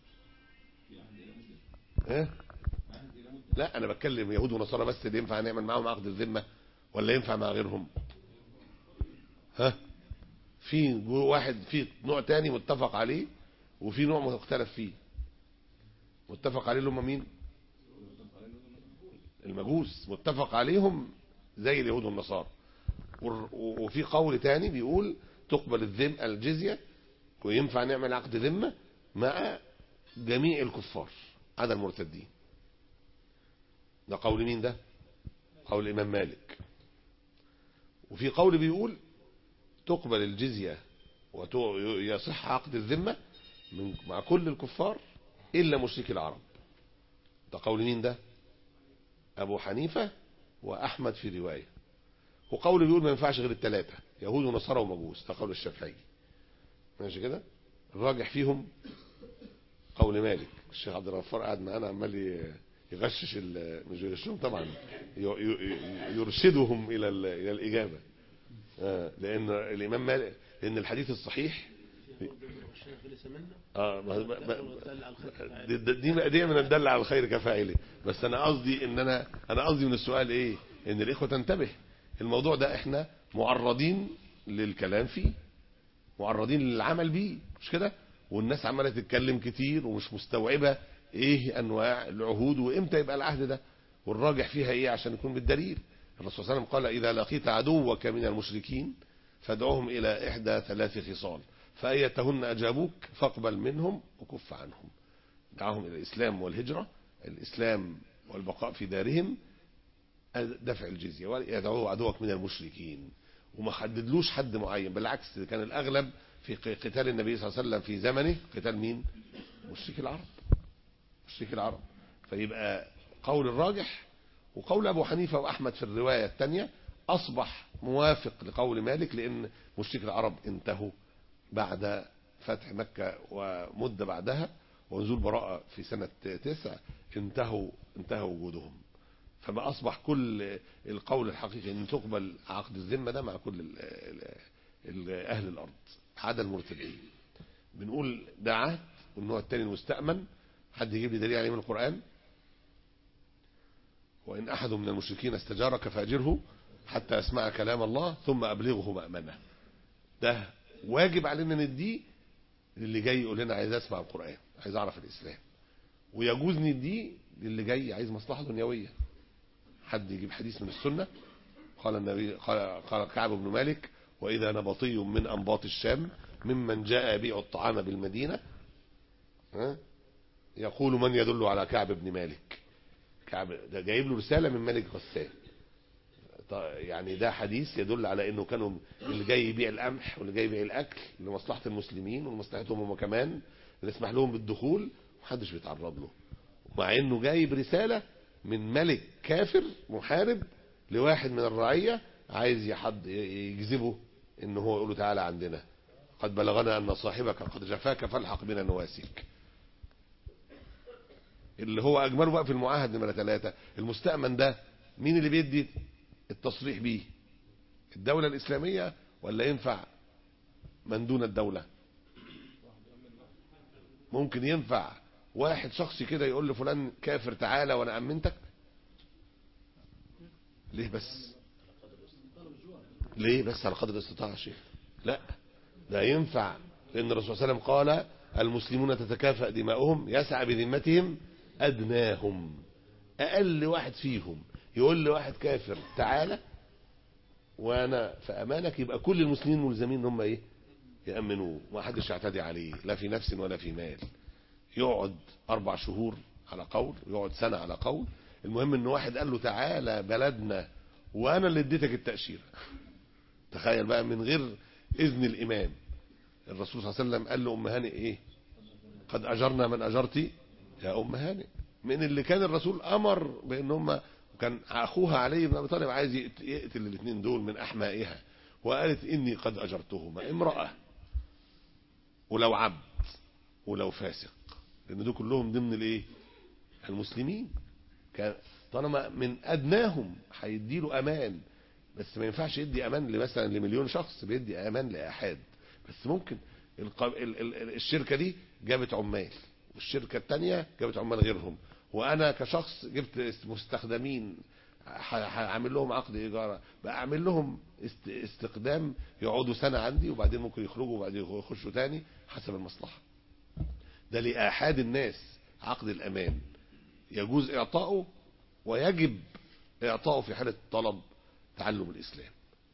إيه؟ لا، أنا بتكلم يهود ونصارى بس اللي ينفع نعمل معهم عقد الذمة ولا ينفع مع غيرهم؟ ها، في واحد في نوع تاني متفق عليه وفي نوع مختلف فيه. متفق عليه اللي هم مين؟ المجوس، متفق عليهم زي اليهود والنصارى. وفي قول تاني بيقول تقبل الذم الجزية وينفع نعمل عقد ذمة مع جميع الكفار عدا المرتدين. ده قول مين ده؟ قول الإمام مالك. وفي قول بيقول تقبل الجزية ويصح عقد الذمة مع كل الكفار إلا مشرك العرب. ده قول مين ده؟ أبو حنيفة وأحمد في رواية. وقول بيقول ما ينفعش غير الثلاثة، يهود ونصارى ومجوس. ده قول الشافعي. ماشي كده؟ الراجح فيهم قول مالك. الشيخ عبد الغفار قاعد معانا عمال يغشش، مش يغشهم طبعا، يرشدهم إلى إلى الإجابة. لأن الإمام مالك، لأن الحديث الصحيح اه دي دي, دي من الدل على الخير كفاعله. بس انا قصدي ان انا انا قصدي من السؤال ايه؟ ان الاخوه تنتبه، الموضوع ده احنا معرضين للكلام فيه، معرضين للعمل بيه، مش كده؟ والناس عماله تتكلم كتير ومش مستوعبه ايه انواع العهود وامتى يبقى العهد ده والراجح فيها ايه عشان يكون بالدليل. الرسول صلى الله عليه وسلم قال اذا لقيت عدوك من المشركين فادعوهم الى احدى ثلاث خصال فأيتهن أجابوك فاقبل منهم وكف عنهم. دعاهم إلى الإسلام والهجرة، الإسلام والبقاء في دارهم، دفع الجزية، ويدعوه عدوك من المشركين. وما حددلوش حد معين، بالعكس كان الأغلب في قتال النبي صلى الله عليه وسلم في زمنه قتال مين؟ مشرك العرب، مشرك العرب. فيبقى قول الراجح وقول أبو حنيفة وأحمد في الرواية الثانية أصبح موافق لقول مالك، لأن مشرك العرب انتهوا بعد فتح مكة ومدة بعدها ونزول براءة في سنة تسع انتهوا انتهى وجودهم. فما أصبح كل القول الحقيقي أن تقبل عقد الذمة ده مع كل ال ال أهل الأرض عدا المرتدين. بنقول ده عهد. والنوع الثاني المستأمن، حد يجيب لي دليل عليه من القرآن؟ وإن أحد من المشركين استجارك فأجره حتى يسمع كلام الله ثم أبلغه مأمنه. ده واجب علينا نديه للي جاي يقول لنا عايز أسمع القرآن، عايز أعرف الإسلام. ويجوز نديه للي جاي عايز مصلحة دنيوية. حد يجيب حديث من السنة؟ قال النبي قال, قال كعب بن مالك: وإذا نبطي من أنباط الشام ممن جاء يبيع الطعام بالمدينة ها يقول من يدل على كعب بن مالك. كعب ده جايب له رسالة من ملك غسان. يعني ده حديث يدل على انه كانوا اللي جاي يبيع القمح واللي جاي يبيع الاكل لمصلحة المسلمين ولمصلحتهم هم كمان، اللي يسمح لهم بالدخول محدش بيتعرض له، مع انه جايب رسالة من ملك كافر محارب لواحد من الرعية عايز يحد يجذبه ان هو يقول له تعالى عندنا، قد بلغنا ان صاحبك قد جفاك فالحق بنا نواسيك. اللي هو اجمله بقى في المعاهد نمرة ثلاثة المستأمن ده مين اللي بيدي التصريح بيه؟ الدولة الإسلامية ولا ينفع من دون الدولة؟ ممكن ينفع واحد شخصي كده يقول لفلان كافر تعالى وانا امنتك؟ ليه بس؟ ليه بس على قدر الاستطاعة يا شيخ؟ لا ده ينفع، لان الرسول صلى الله عليه وسلم قال المسلمون تتكافأ دماؤهم يسعى بذمتهم ادناهم. اقل واحد فيهم يقول لواحد كافر تعالى وانا في امانك، يبقى كل المسلمين ملزمين ان هم ايه؟ يامنوه، ما حدش يعتدي عليه لا في نفس ولا في مال. يقعد اربع شهور على قول ويقعد سنة على قول، المهم ان واحد قال له تعالى بلدنا وانا اللي اديتك التأشيرة. تخيل بقى من غير اذن الامام. الرسول صلى الله عليه وسلم قال له ام هانئ ايه؟ قد اجرنا من اجرتي يا ام هانئ. من اللي كان الرسول امر بان هم، كان اخوها علي بن ابي طالب عايز يقتل الاثنين دول من احمائها، وقالت اني قد اجرتهما، امرأة ولو عبد ولو فاسق، لان دول كلهم ضمن الايه؟ المسلمين. كان طالما من ادناهم هيديله امان، بس ما ينفعش يدي امان لمثلا لمليون شخص، بيدي امان لاحاد. بس ممكن الشركة دي جابت عمال والشركة التانية جابت عمال غيرهم، وانا كشخص جبت مستخدمين هعمل لهم عقد ايجار، بعمل لهم استقدام يقعدوا سنة عندي وبعدين ممكن يخرجوا وبعدين يخشوا تاني حسب المصلحة. ده لآحاد الناس عقد الأمان يجوز إعطاؤه ويجب إعطاؤه في حالة طلب تعلم الإسلام.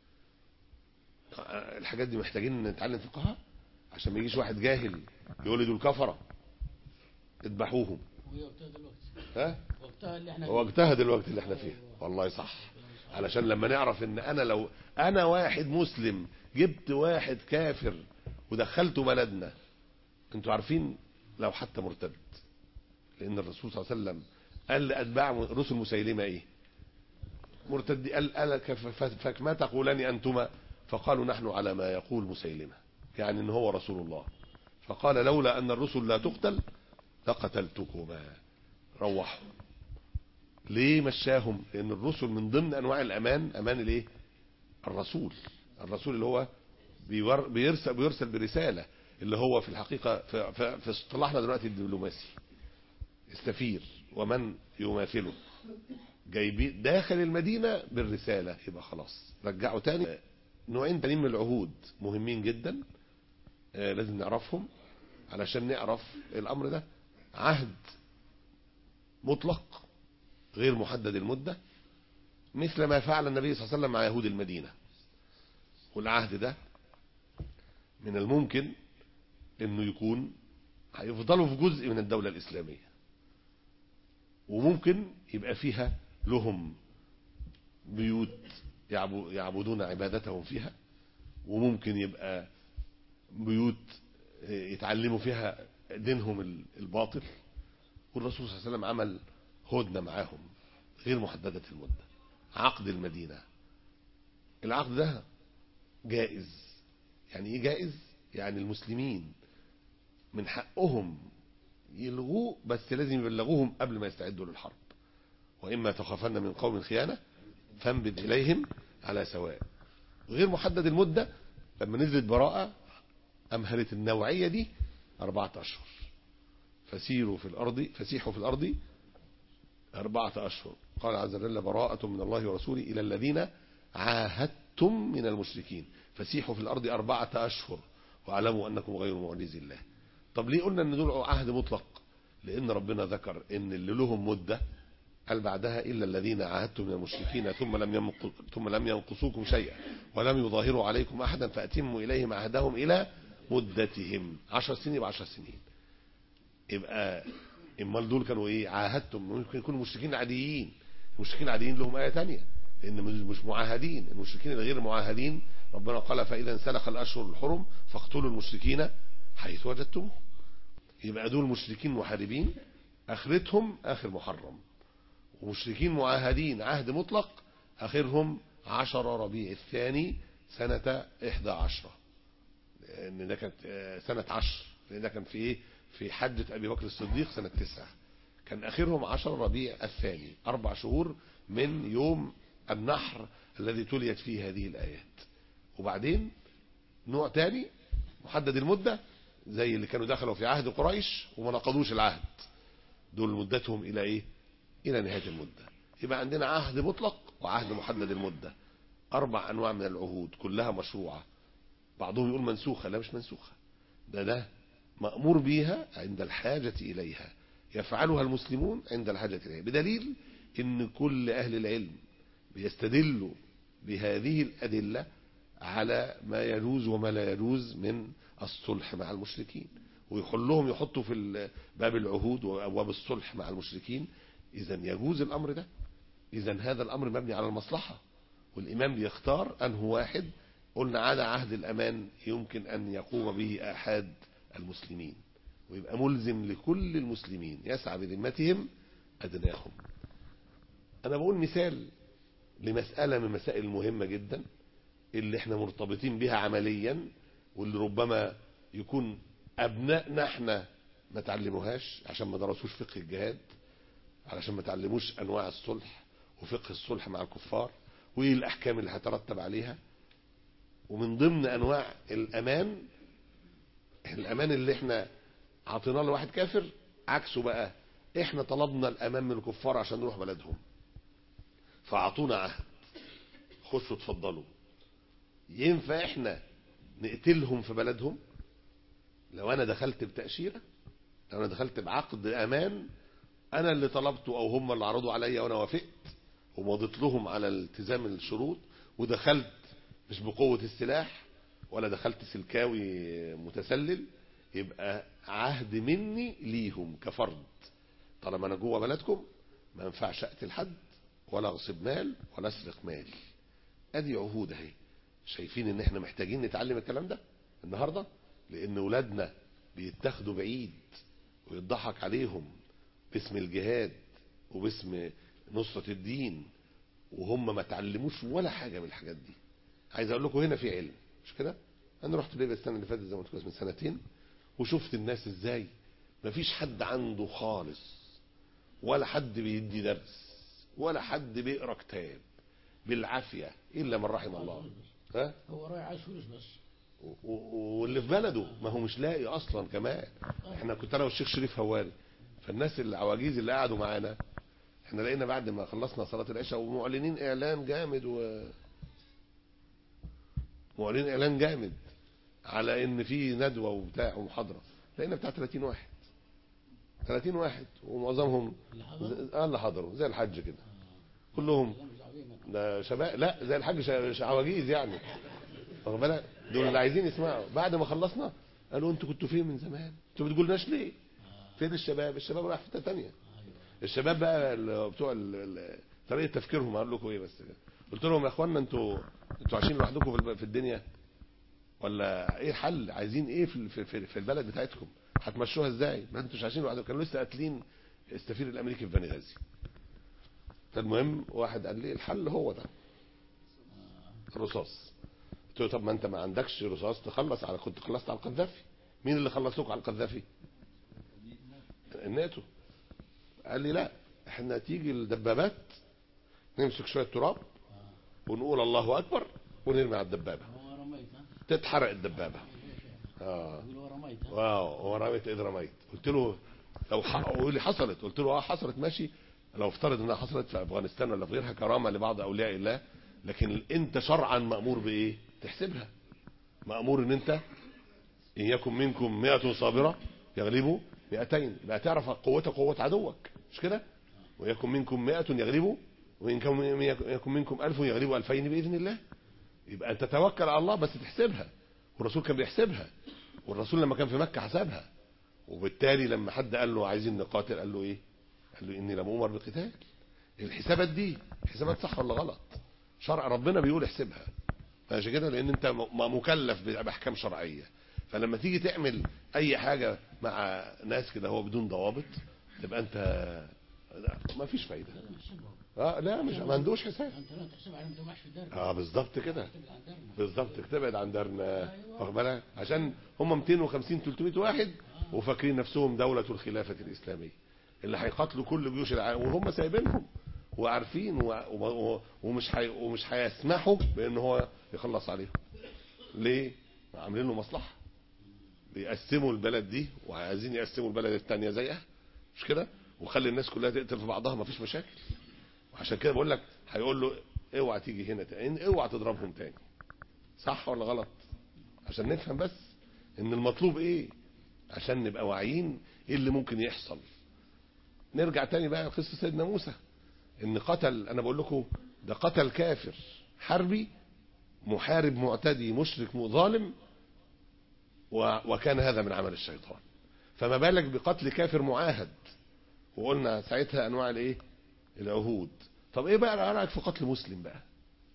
الحاجات دي محتاجين نتعلم فقهها عشان ما يجيش واحد جاهل يقول لي دول كفرة اذبحوهم. ها وقتها دلوقتي اللي احنا فيه والله صح، علشان لما نعرف ان انا لو انا واحد مسلم جبت واحد كافر ودخلته بلدنا، انتوا عارفين لو حتى مرتد، لان الرسول صلى الله عليه وسلم قال لاتباع رسل مسيلمة ايه؟ مرتد. قال, قال فما تقولان انتما؟ فقالوا نحن على ما يقول مسيلمة، يعني ان هو رسول الله. فقال لولا ان الرسل لا تقتل لقتلتكما. روحوا. ليه مشاهم؟ لان الرسل من ضمن انواع الامان امان الايه؟ الرسول. الرسول اللي هو بيرسل بيرسل برسالة، اللي هو في الحقيقة في, في, في اصطلاحنا دلوقتي الدبلوماسي السفير ومن يماثله جايبين داخل المدينة بالرسالة، يبقى خلاص رجعوا تاني. نوعين تانيين من العهود مهمين جدا آه لازم نعرفهم علشان نعرف الامر ده. عهد مطلق غير محدد المدة، مثل ما فعل النبي صلى الله عليه وسلم مع يهود المدينة. والعهد ده من الممكن انه يكون هيفضلوا في جزء من الدولة الإسلامية، وممكن يبقى فيها لهم بيوت يعبدون عبادتهم فيها، وممكن يبقى بيوت يتعلموا فيها دينهم الباطل. والرسول صلى الله عليه وسلم عمل هدنة معاهم غير محددة المدة. عقد المدينة، العقد ده جائز. يعني ايه جائز؟ يعني المسلمين من حقهم يلغوه، بس لازم يبلغوهم قبل ما يستعدوا للحرب. وإما تخافن من قوم خيانة فانبذ إليهم على سواء. غير محدد المدة لما نزلت براءة أمهلت النوعية دي أربعة أشهر. فسيروا في الأرض فسيحوا في الأرض أربعة أشهر. قال عز وجل براءة من الله ورسوله إلى الذين عاهدتم من المشركين فسيحوا في الأرض أربعة أشهر واعلموا أنكم غير معجز الله. طب ليه قلنا أن دول عهد مطلق؟ لأن ربنا ذكر أن اللي لهم مدة قال بعدها إلا الذين عاهدتم من المشركين ثم لم ينقص ثم لم ينقصوكم شيئا ولم يظاهروا عليكم أحدا فأتموا إليهم عهدهم إلى مدتهم. عشر سنين يبقى عشر سنين. يبقى امال دول كانوا ايه؟ عاهدتم. ممكن يكونوا مشركين عاديين. المشركين العاديين لهم آية تانية لأن مش معاهدين. المشركين الغير معاهدين ربنا قال فإذا انسلخ الأشهر الحرم فاقتلوا المشركين حيث وجدتموهم. يبقى دول مشركين محاربين آخرتهم آخر محرم، ومشركين معاهدين عهد مطلق آخرهم عشر ربيع الثاني سنة إحدى عشرة، لأن ده كانت سنة عشر، لأن ده كان في إيه؟ في حجة أبي بكر الصديق سنة تسعة. كان آخرهم عشر ربيع الثاني، أربع شهور من يوم النحر الذي تليت فيه هذه الآيات. وبعدين نوع تاني محدد المدة زي اللي كانوا دخلوا في عهد قريش وما نقضوش العهد، دول مدتهم إلى إيه؟ إلى نهاية المدة. يبقى عندنا عهد مطلق وعهد محدد المدة، أربع أنواع من العهود كلها مشروعة. بعضهم يقول منسوخة، لا مش منسوخة، ده ده مأمور بيها عند الحاجة إليها، يفعلها المسلمون عند الحاجة إليها، بدليل إن كل أهل العلم بيستدلوا بهذه الأدلة على ما يجوز وما لا يجوز من الصلح مع المشركين، ويحلهم يحطوا في باب العهود وأبواب الصلح مع المشركين. إذا يجوز الأمر ده، إذا هذا الأمر مبني على المصلحة، والإمام بيختار أنه واحد قلنا على عهد الأمان يمكن أن يقوم به أحد المسلمين، ويبقى ملزم لكل المسلمين يسعى بذمتهم أدناهم. أنا بقول مثال لمسألة من مسائل مهمة جدا اللي احنا مرتبطين بها عمليا، واللي ربما يكون أبنائنا احنا ما تعلموهاش عشان ما درسوش فقه الجهاد، علشان ما تعلموش أنواع الصلح وفقه الصلح مع الكفار وإيه الأحكام اللي هترتب عليها. ومن ضمن أنواع الأمان، الأمان اللي احنا عطيناه لواحد كافر عكسه بقى، احنا طلبنا الأمان من الكفار عشان نروح بلدهم فعطونا عهد، خشوا اتفضلوا. ينفع احنا نقتلهم في بلدهم؟ لو انا دخلت بتأشيرة، لو انا دخلت بعقد امان انا اللي طلبته او هم اللي عرضوا عليا وانا وافقت ومضيت لهم على التزام الشروط، ودخلت مش بقوة السلاح ولا دخلت سلكاوي متسلل، يبقى عهد مني ليهم كفرد. طالما انا جوه بلدكم ما ينفعش اقتل حد ولا اغصب مال ولا اسرق مال. ادي عهود اهي. شايفين ان احنا محتاجين نتعلم الكلام ده النهاردة، لان ولادنا بيتاخدوا بعيد ويضحك عليهم باسم الجهاد وباسم نصرة الدين وهم ما تعلموش ولا حاجة من الحاجات دي. عايز اقول لكم هنا في علم، مش كده؟ انا رحت ليبيا السنة اللي فاتت زي ما قلت من سنتين، وشفت الناس ازاي ما فيش حد عنده خالص، ولا حد بيدي درس ولا حد بيقرا كتاب، بالعافية الا من رحم الله. ها؟ هو رايح عايش فلوس بس، واللي في بلده ما هو مش لاقي اصلا كمان. احنا كنت انا والشيخ شريف هواري، فالناس العواجيز اللي قعدوا معانا احنا لقينا بعد ما خلصنا صلاة العشاء ومعلنين اعلان جامد و معلنين اعلان جامد على ان في ندوة وبتاع ومحاضرة، لقينا بتاع ثلاثين واحد ثلاثين واحد ومعظمهم اه اللي حضروا زي الحج كده كلهم ده شباب، لا زي الحج عواجيز يعني، واخد بالك؟ دول اللي عايزين يسمعوا. بعد ما خلصنا قالوا انتوا كنتوا فين من زمان؟ انتوا ما بتقولناش ليه؟ فين الشباب؟ الشباب راح في حته ثانيه. الشباب بقى بتوع طريقه تفكيرهم قال لكم ايه بس كده؟ قلت لهم يا اخوانا انتوا انتوا عايشين لوحدكم في الدنيا ولا ايه الحل؟ عايزين ايه في في في البلد بتاعتكم؟ هتمشوها ازاي؟ ما انتوش عايشين لوحدكم. كانوا لسه قاتلين السفير الامريكي في بنغازي. فالمهم واحد قال لي الحل هو ده، الرصاص. قلت له طب ما انت ما عندكش رصاص تخلص على، كنت خلصت على القذافي، مين اللي خلص لكم على القذافي؟ الناتو. قال لي لا، احنا تيجي الدبابات نمسك شويه تراب ونقول الله اكبر ونرمي على الدبابه تتحرق الدبابه. اه واو ورميت اذ رميت. قلت له لو يقول لي حصلت، قلت له اه حصلت ماشي، لو افترض انها حصلت في افغانستان ولا في غيرها كرامه لبعض اولياء الله، لكن انت شرعا مامور بايه؟ تحسبها. مامور ان انت ان يكن منكم مئة صابره يغلبوا مئتين، يبقى تعرف قوتك قوه عدوك، مش كده؟ ويكن منكم مئة يغلبوا، وان يكن منكم ألف يغلبوا ألفين باذن الله. يبقى انت توكل على الله بس تحسبها. والرسول كان بيحسبها، والرسول لما كان في مكه حسبها. وبالتالي لما حد قال له عايزين نقاتل قال له ايه؟ قال له اني لم امر بقتال. الحسابات دي حسابات صح ولا غلط؟ شرع ربنا بيقول احسبها، ماشي كده؟ لان انت مكلف باحكام شرعيه. فلما تيجي تعمل اي حاجه مع ناس كده هو بدون ضوابط تبقى انت ما فيش فايده. اه لا مش ما عندوش حساب. انت لا تحسب على انت ماشي في الدرب. اه بالظبط كده، بالظبط تبعد عن دارنا، واخد بالك؟ عشان هم مئتين وخمسين ثلاثمئة واحد وفاكرين نفسهم دوله الخلافه الاسلاميه اللي هيقاتلوا كل جيوش العالم، وهم سايبينهم وعارفين و... و... ومش حي... ومش هيسمحوا بان هو يخلص عليهم. ليه؟ عاملين له مصلحه، بيقسموا البلد دي وعايزين يقسموا البلد الثانيه زيها، مش كده؟ وخلي الناس كلها تقتل في بعضها، مفيش مشاكل. وعشان كده بقول لك هيقول له اوعى تيجي هنا تاني، اوعى تضربهم تاني. صح ولا غلط؟ عشان نفهم بس ان المطلوب ايه، عشان نبقى واعيين ايه اللي ممكن يحصل. نرجع تاني بقى لقصه سيدنا موسى، ان قتل، انا بقول لكم ده قتل كافر حربي محارب معتدي مشرك ظالم، وكان هذا من عمل الشيطان. فما بالك بقتل كافر معاهد، وقلنا ساعتها انواع الايه؟ العهود. طب ايه بقى رايك في قتل مسلم بقى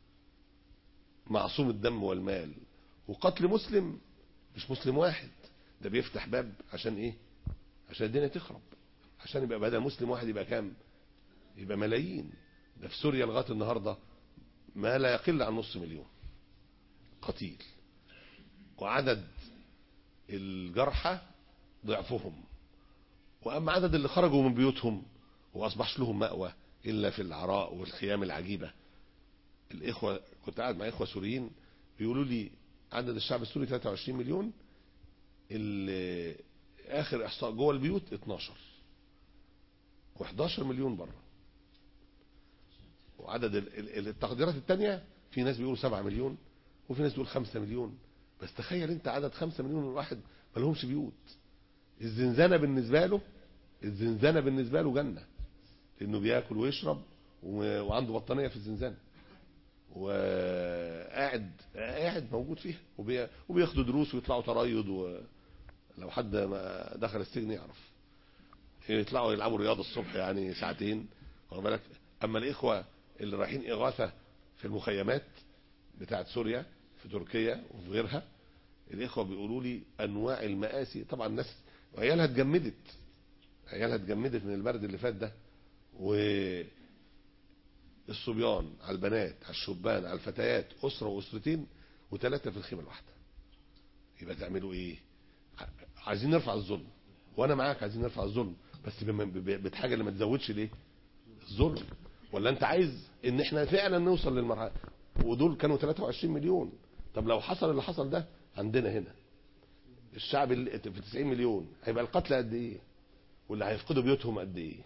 معصوم الدم والمال؟ وقتل مسلم مش مسلم واحد، ده بيفتح باب عشان ايه؟ عشان الدنيا تخرب، عشان يبقى بدل مسلم واحد يبقى كام؟ يبقى ملايين. ده في سوريا لغايه النهارده ما لا يقل عن نص مليون قتيل، وعدد الجرحى ضعفهم. واما عدد اللي خرجوا من بيوتهم واصبحش لهم مأوى الا في العراء والخيام العجيبه. الاخوه كنت قاعد مع اخوه سوريين بيقولوا لي عدد الشعب السوري ثلاثة وعشرين مليون، اللي اخر احصاء جوه البيوت اتناشر، و11 مليون بره. وعدد التقديرات الثانيه في ناس بيقولوا سبعة مليون وفي ناس بيقول خمسة مليون. بس تخيل انت عدد خمسة مليون واحد ما لهمش بيوت. الزنزانه بالنسبه له الزنزانه بالنسبه له جنه، لانه بياكل ويشرب وعنده بطانيه في الزنزانه، وقاعد قاعد موجود فيها، وبي... وبياخدوا دروس ويطلعوا تريض، ولو حد ما دخل السجن يعرف يطلعوا يلعبوا رياضه الصبح يعني ساعتين، واخد بالك؟ اما الاخوه اللي رايحين اغاثه في المخيمات بتاعت سوريا في تركيا وفي غيرها، الاخوه بيقولوا لي انواع المآسي. طبعا الناس عيالها اتجمدت عيالها اتجمدت من البرد اللي فات ده، والصبيان على البنات على الشبان على الفتيات، اسره واسرتين وثلاثه في الخيمه الواحده. يبقى تعملوا ايه؟ عايزين نرفع الظلم، وانا معاك، عايزين نرفع الظلم، بس بحاجه اللي ما تزودش ليه الظلم. ولا انت عايز ان احنا فعلا نوصل للمرحله؟ ودول كانوا ثلاثة وعشرين مليون. طب لو حصل اللي حصل ده عندنا هنا، الشعب اللي في تسعين مليون، هيبقى القتل قد ايه؟ واللي هيفقدوا بيوتهم قد ايه؟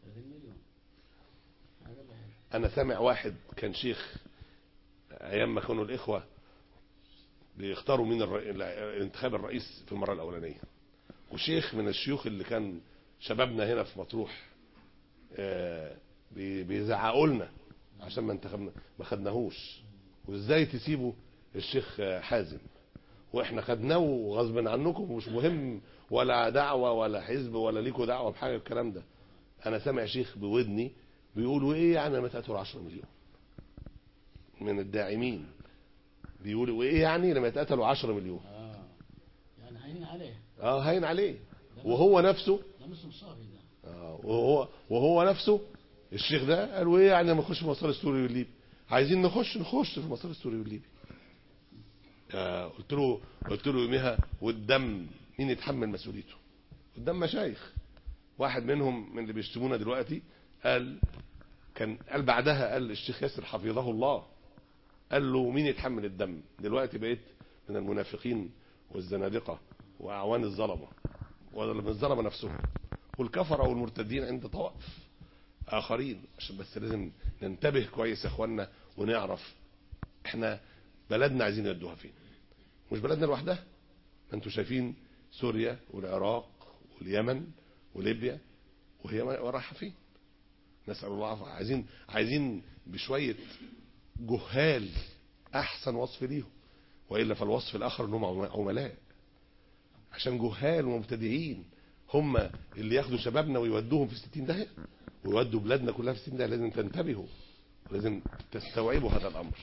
انا سامع واحد كان شيخ ايام ما كانوا الاخوه بيختاروا مين الرئي... انتخاب الرئيس في المره الاولانيه، وشيخ من الشيوخ اللي كان شبابنا هنا في مطروح آه بيزعقوا لنا عشان ما انتخبنا ما خدناهوش، وازاي تسيبوا الشيخ حازم واحنا خدناه غصب عنكم، ومش مهم ولا دعوه ولا حزب ولا ليكوا دعوه بحاجه الكلام ده. انا سامع شيخ بودني بيقولوا ايه يعني لما يتقتلوا عشرة مليون من الداعمين، بيقولوا ايه يعني لما يتقتلوا عشرة مليون؟ اه يعني هين عليه. اه هين عليه. وهو نفسه ده مش مصاري ده. اه وهو وهو نفسه الشيخ ده قالوا ايه يعني لما نخش في المسار السوري والليبي؟ عايزين نخش نخش في المسار السوري والليبي. آه قلت له قلت له يوميها والدم مين يتحمل مسؤوليته قدام مشايخ. واحد منهم من اللي بيشتمونا دلوقتي قال كان قال بعدها قال الشيخ ياسر حفظه الله قال له مين يتحمل الدم؟ دلوقتي بقيت من المنافقين والزنادقة وأعوان الظلمة ولا من الظلمة نفسهم والكفرة والمرتدين عند طوائف آخرين. عشان بس لازم ننتبه كويس يا اخوانا ونعرف احنا بلدنا عايزين يودوها فين. مش بلدنا لوحدها، ما انتوا شايفين سوريا والعراق واليمن وليبيا وهي رايحه فين. نسأل الله العافية. عايزين عايزين بشوية جهال احسن وصف ليهم، والا فالوصف الاخر انهم عملاء، عشان جهال ومبتدئين هم اللي ياخدوا شبابنا ويودوهم في ستين داهية ويودوا بلادنا كلها في ستين داهية. لازم تنتبهوا ولازم تستوعبوا هذا الامر.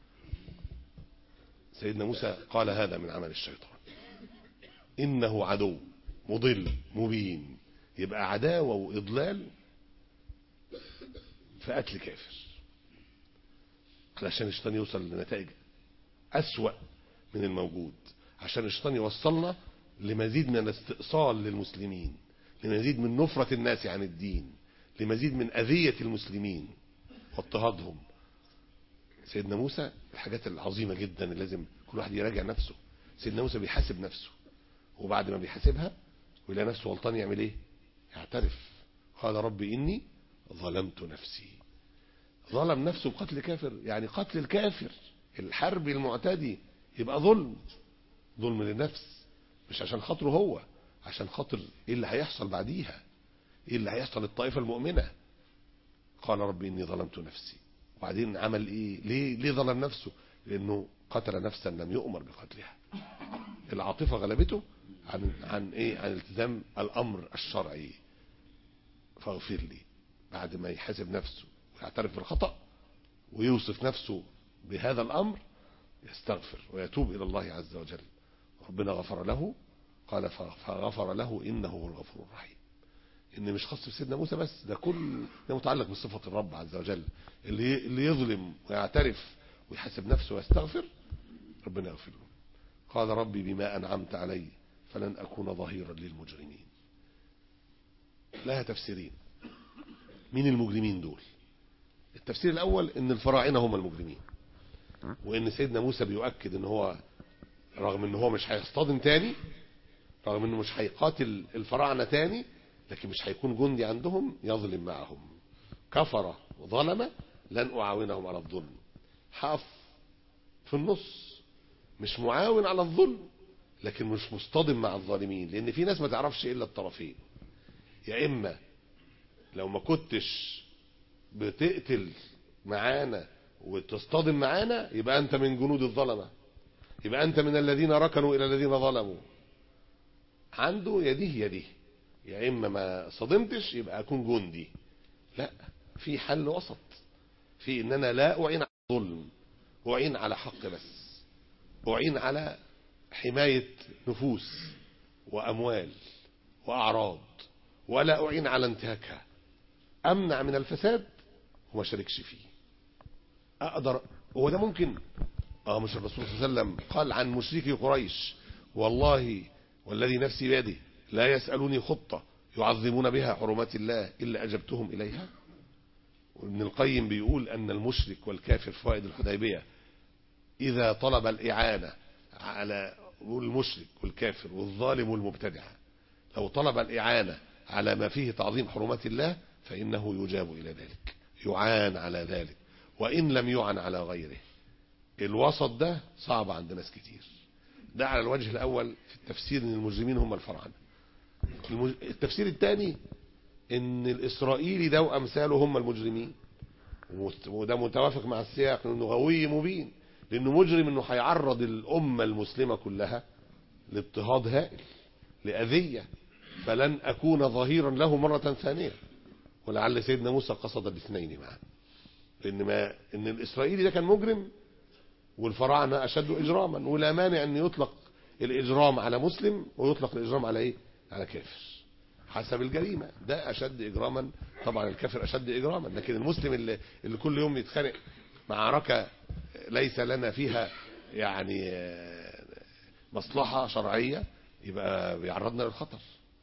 سيدنا موسى قال هذا من عمل الشيطان، انه عدو مضل مبين. يبقى عداوة واضلال في قتل كافر علشان الشيطان يوصل لنتائج أسوأ من الموجود، عشان الشيطان يوصلنا لمزيد من الاستئصال للمسلمين، لمزيد من نفرة الناس عن الدين، لمزيد من أذية المسلمين واضطهادهم. سيدنا موسى الحاجات العظيمة جدا اللي لازم كل واحد يراجع نفسه. سيدنا موسى بيحاسب نفسه، وبعد ما بيحاسبها ويلاقي نفسه غلطان يعمل ايه؟ يعترف. قال ربي إني ظلمت نفسي. ظلم نفسه بقتل كافر، يعني قتل الكافر الحربي المعتدي يبقى ظلم، ظلم للنفس، مش عشان خاطره هو، عشان خاطر ايه اللي هيحصل بعديها، ايه اللي هيحصل للطائفة المؤمنة. قال ربي إني ظلمت نفسي. وبعدين عمل ايه؟ ليه ليه ظلم نفسه؟ لانه قتل نفسا لم يؤمر بقتلها. العاطفة غلبته عن عن ايه؟ عن التزام الامر الشرعي. فاغفر لي. بعد ما يحاسب نفسه ويعترف بالخطأ ويوصف نفسه بهذا الامر يستغفر ويتوب الى الله عز وجل. ربنا غفر له. قال فغفر له انه هو الغفور الرحيم. ان مش خاص بسيدنا موسى بس، ده كل ده متعلق بصفة الرب عز وجل. اللي اللي يظلم ويعترف ويحاسب نفسه ويستغفر ربنا يغفر له. قال ربي بما انعمت علي فلن اكون ظهيرا للمجرمين. لها تفسيرين. مين المجرمين دول؟ التفسير الاول ان الفراعنة هم المجرمين، وان سيدنا موسى بيؤكد ان هو رغم ان هو مش هيصطدم تاني، رغم انه مش هيقاتل الفراعنة تاني، لكن مش هيكون جندي عندهم يظلم معهم. كفر وظلم لن اعاونهم على الظلم. حاف في النص، مش معاون على الظلم لكن مش مصطدم مع الظالمين. لان في ناس ما تعرفش الا الطرفين، يا اما لو ما كنتش بتقتل معانا وتصطدم معانا يبقى انت من جنود الظلمة، يبقى انت من الذين ركنوا الى الذين ظلموا. عنده يديه يديه، يا اما ما صدمتش يبقى اكون جندي. لا، في حل وسط، في ان انا لا اعين على الظلم، اعين على حق بس، اعين على حماية نفوس واموال واعراض، ولا اعين على انتهاكها. امنع من الفساد وما شاركش فيه. اقدر، هو ده ممكن؟ اه مش الرسول صلى الله عليه وسلم قال عن مشركي قريش والله والذي نفسي بيده لا يسألوني خطة يعظمون بها حرمات الله إلا أجبتهم إليها. وابن القيم بيقول أن المشرك والكافر فوائد الحديبية إذا طلب الإعانة على المشرك والكافر والظالم والمبتدع، لو طلب الإعانة على ما فيه تعظيم حرمات الله فإنه يجاب إلى ذلك، يعان على ذلك وإن لم يعن على غيره. الوسط ده صعب عند ناس كتير. ده على الوجه الأول في التفسير ان المجرمين هم الفراعنة. التفسير الثاني ان الإسرائيلي ده وأمثاله هم المجرمين، وده متوافق مع السياق انه غوي مبين، لانه مجرم انه هيعرض الأمة المسلمة كلها لاضطهاد هائل لأذية، فلن أكون ظهيرا له مرة ثانية. ولعل سيدنا موسى قصد الاثنين معا، لأن ما إن الإسرائيلي ده كان مجرم والفراعنة أشد إجراما، ولا مانع أن يطلق الإجرام على مسلم ويطلق الإجرام على إيه؟ على كافر حسب الجريمة. ده أشد إجراما، طبعا الكافر أشد إجراما، لكن المسلم اللي, اللي كل يوم يتخانق معركة ليس لنا فيها يعني مصلحة شرعية يبقى بيعرضنا للخطر.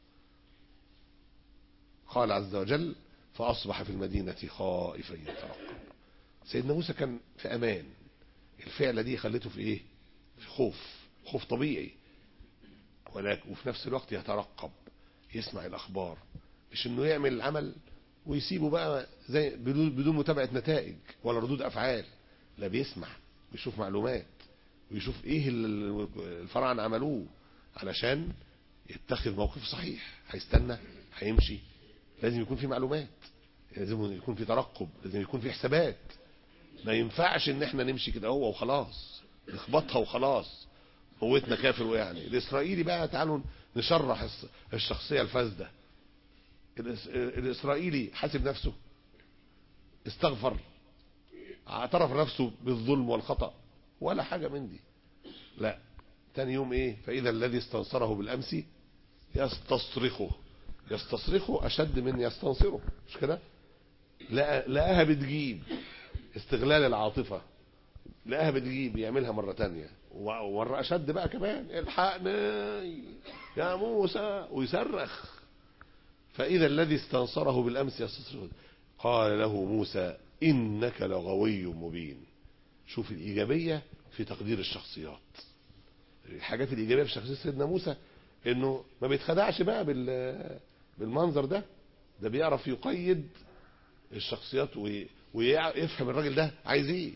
قال عز وجل فأصبح في المدينة خائفا يترقب. سيدنا موسى كان في أمان، الفعلة دي خلته في إيه؟ في خوف، خوف طبيعي، ولكن وفي نفس الوقت يترقب، يسمع الأخبار، مش إنه يعمل العمل ويسيبه بقى زي بدون بدون متابعة نتائج ولا ردود أفعال، لا بيسمع، بيشوف معلومات، ويشوف إيه الفراعنة عملوه علشان يتخذ موقف صحيح. هيستنى، هيمشي، لازم يكون في معلومات، لازم يكون في ترقب، لازم يكون في حسابات. ما ينفعش ان احنا نمشي كده هو وخلاص، نخبطها وخلاص، قوتنا كافر. ويعني الاسرائيلي بقى، تعالوا نشرح الشخصية الفاسدة. الاسرائيلي حاسب نفسه، استغفر، اعترف نفسه بالظلم والخطأ، ولا حاجة من دي. لا، تاني يوم ايه؟ فاذا الذي استنصره بالامس يستصرخه. يستصرخه اشد من يستنصره، مش كده؟ لقاها بتجيب استغلال العاطفة، لقاها بتجيب يعملها مرة تانية ومرة اشد بقى كمان، الحقني يا موسى، ويصرخ. فاذا الذي استنصره بالامس يستصرخه قال له موسى انك لغوي مبين. شوف الايجابية في تقدير الشخصيات. الحاجات الايجابية في شخصية سيدنا موسى انه ما بيتخدعش بقى بالمنظر ده، ده بيعرف يقيد الشخصيات ويفهم الراجل ده عايز ايه.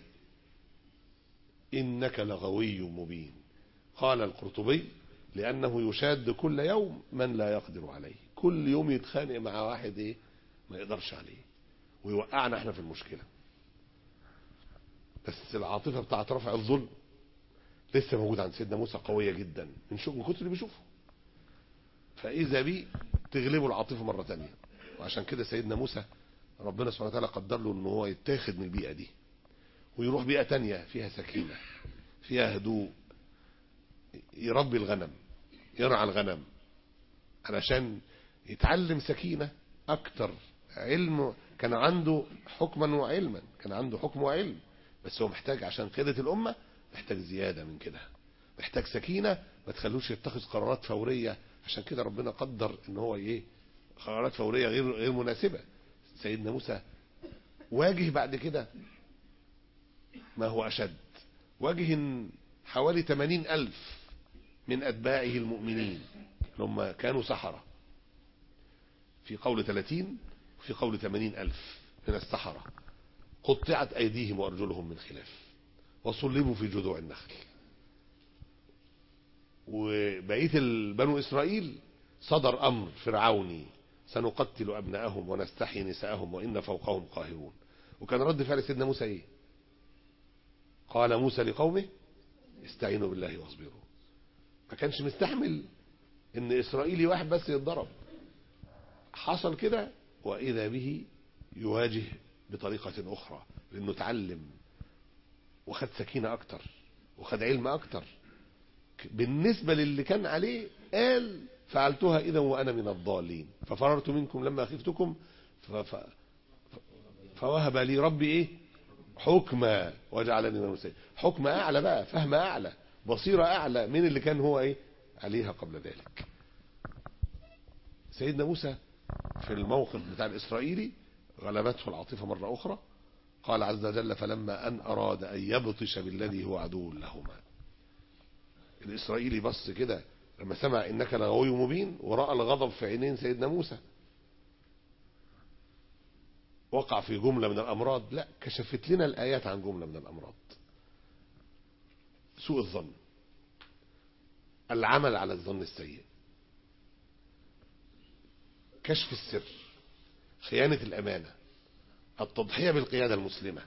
انك لغوي مبين. قال القرطبي لانه يشاد كل يوم من لا يقدر عليه، كل يوم يتخانق مع واحد ايه ما يقدرش عليه ويوقعنا احنا في المشكلة. بس العاطفة بتاعت رفع الظلم لسه موجود عند سيدنا موسى، قوية جدا من شوف من كتر اللي بيشوفه. فإذا بي تغلبه العاطفة مرة تانية. وعشان كده سيدنا موسى ربنا سبحانه وتعالى قدر له ان هو يتاخد من البيئة دي ويروح بيئة تانية فيها سكينة، فيها هدوء، يربي الغنم، يرعى الغنم، علشان يتعلم سكينة اكتر. علم كان عنده حكما وعلما، كان عنده حكم وعلم، بس هو محتاج عشان قيادة الأمة محتاج زيادة من كده، محتاج سكينة ما تخلوش يتخذ قرارات فورية. عشان كده ربنا قدر ان هو ايه قرارات فورية غير غير مناسبة. سيدنا موسى واجه بعد كده ما هو أشد، واجه حوالي ثمانين ألف من أتباعه المؤمنين لما كانوا سحرة، في قول ثلاثين وفي قول ثمانين ألف من السحرة، قطعت أيديهم وأرجلهم من خلاف وصلبوا في جذوع النخل. وبقية بنو إسرائيل صدر أمر فرعوني سنقتل أبناءهم ونستحيي نساءهم وإن فوقهم قاهرون. وكان رد فعل سيدنا موسى إيه؟ قال موسى لقومه استعينوا بالله واصبروا. ما كانش مستحمل إن إسرائيلي واحد بس يتضرب. حصل كده، وإذا به يواجه بطريقة أخرى، لأنه تعلم وخد سكينة أكتر وخد علم أكتر. بالنسبة للي كان عليه قال فعلتها إذا وأنا من الضالين ففررت منكم لما خفتكم ف... فوهب لي ربي إيه حكمة وجعلني من المرسلين. حكم أعلى بقى، فهم أعلى، بصيرة أعلى من اللي كان هو إيه عليها قبل ذلك. سيدنا موسى في الموقف بتاع الإسرائيلي غلبته العاطفة مرة أخرى. قال عز وجل فلما أن أراد أن يبطش بالذي هو عدو لهما. الإسرائيلي بص كده لما سمع إنك لغوي مبين ورأى الغضب في عينين سيدنا موسى، وقع في جملة من الأمراض. لا، كشفت لنا الآيات عن جملة من الأمراض: سوء الظن، العمل على الظن السيء، كشف السر، خيانة الأمانة، التضحية بالقيادة المسلمة،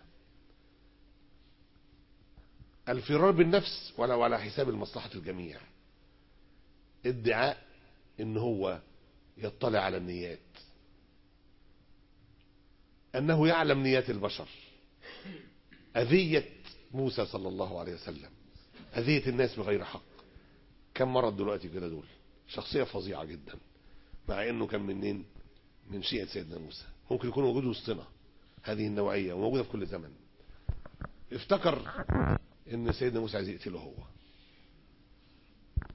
الفرار بالنفس ولو على حساب المصلحة الجميع، ادعاء ان هو يطلع على النيات، انه يعلم نيات البشر، اذية موسى صلى الله عليه وسلم، اذية الناس بغير حق. كم مرض دلوقتي كده دول؟ شخصية فظيعة جدا، مع انه كان منين؟ من شيعة سيدنا موسى. ممكن يكون موجود وسطنا هذه النوعية وموجودة في كل زمن. افتكر ان سيدنا موسى عايز يقتله هو،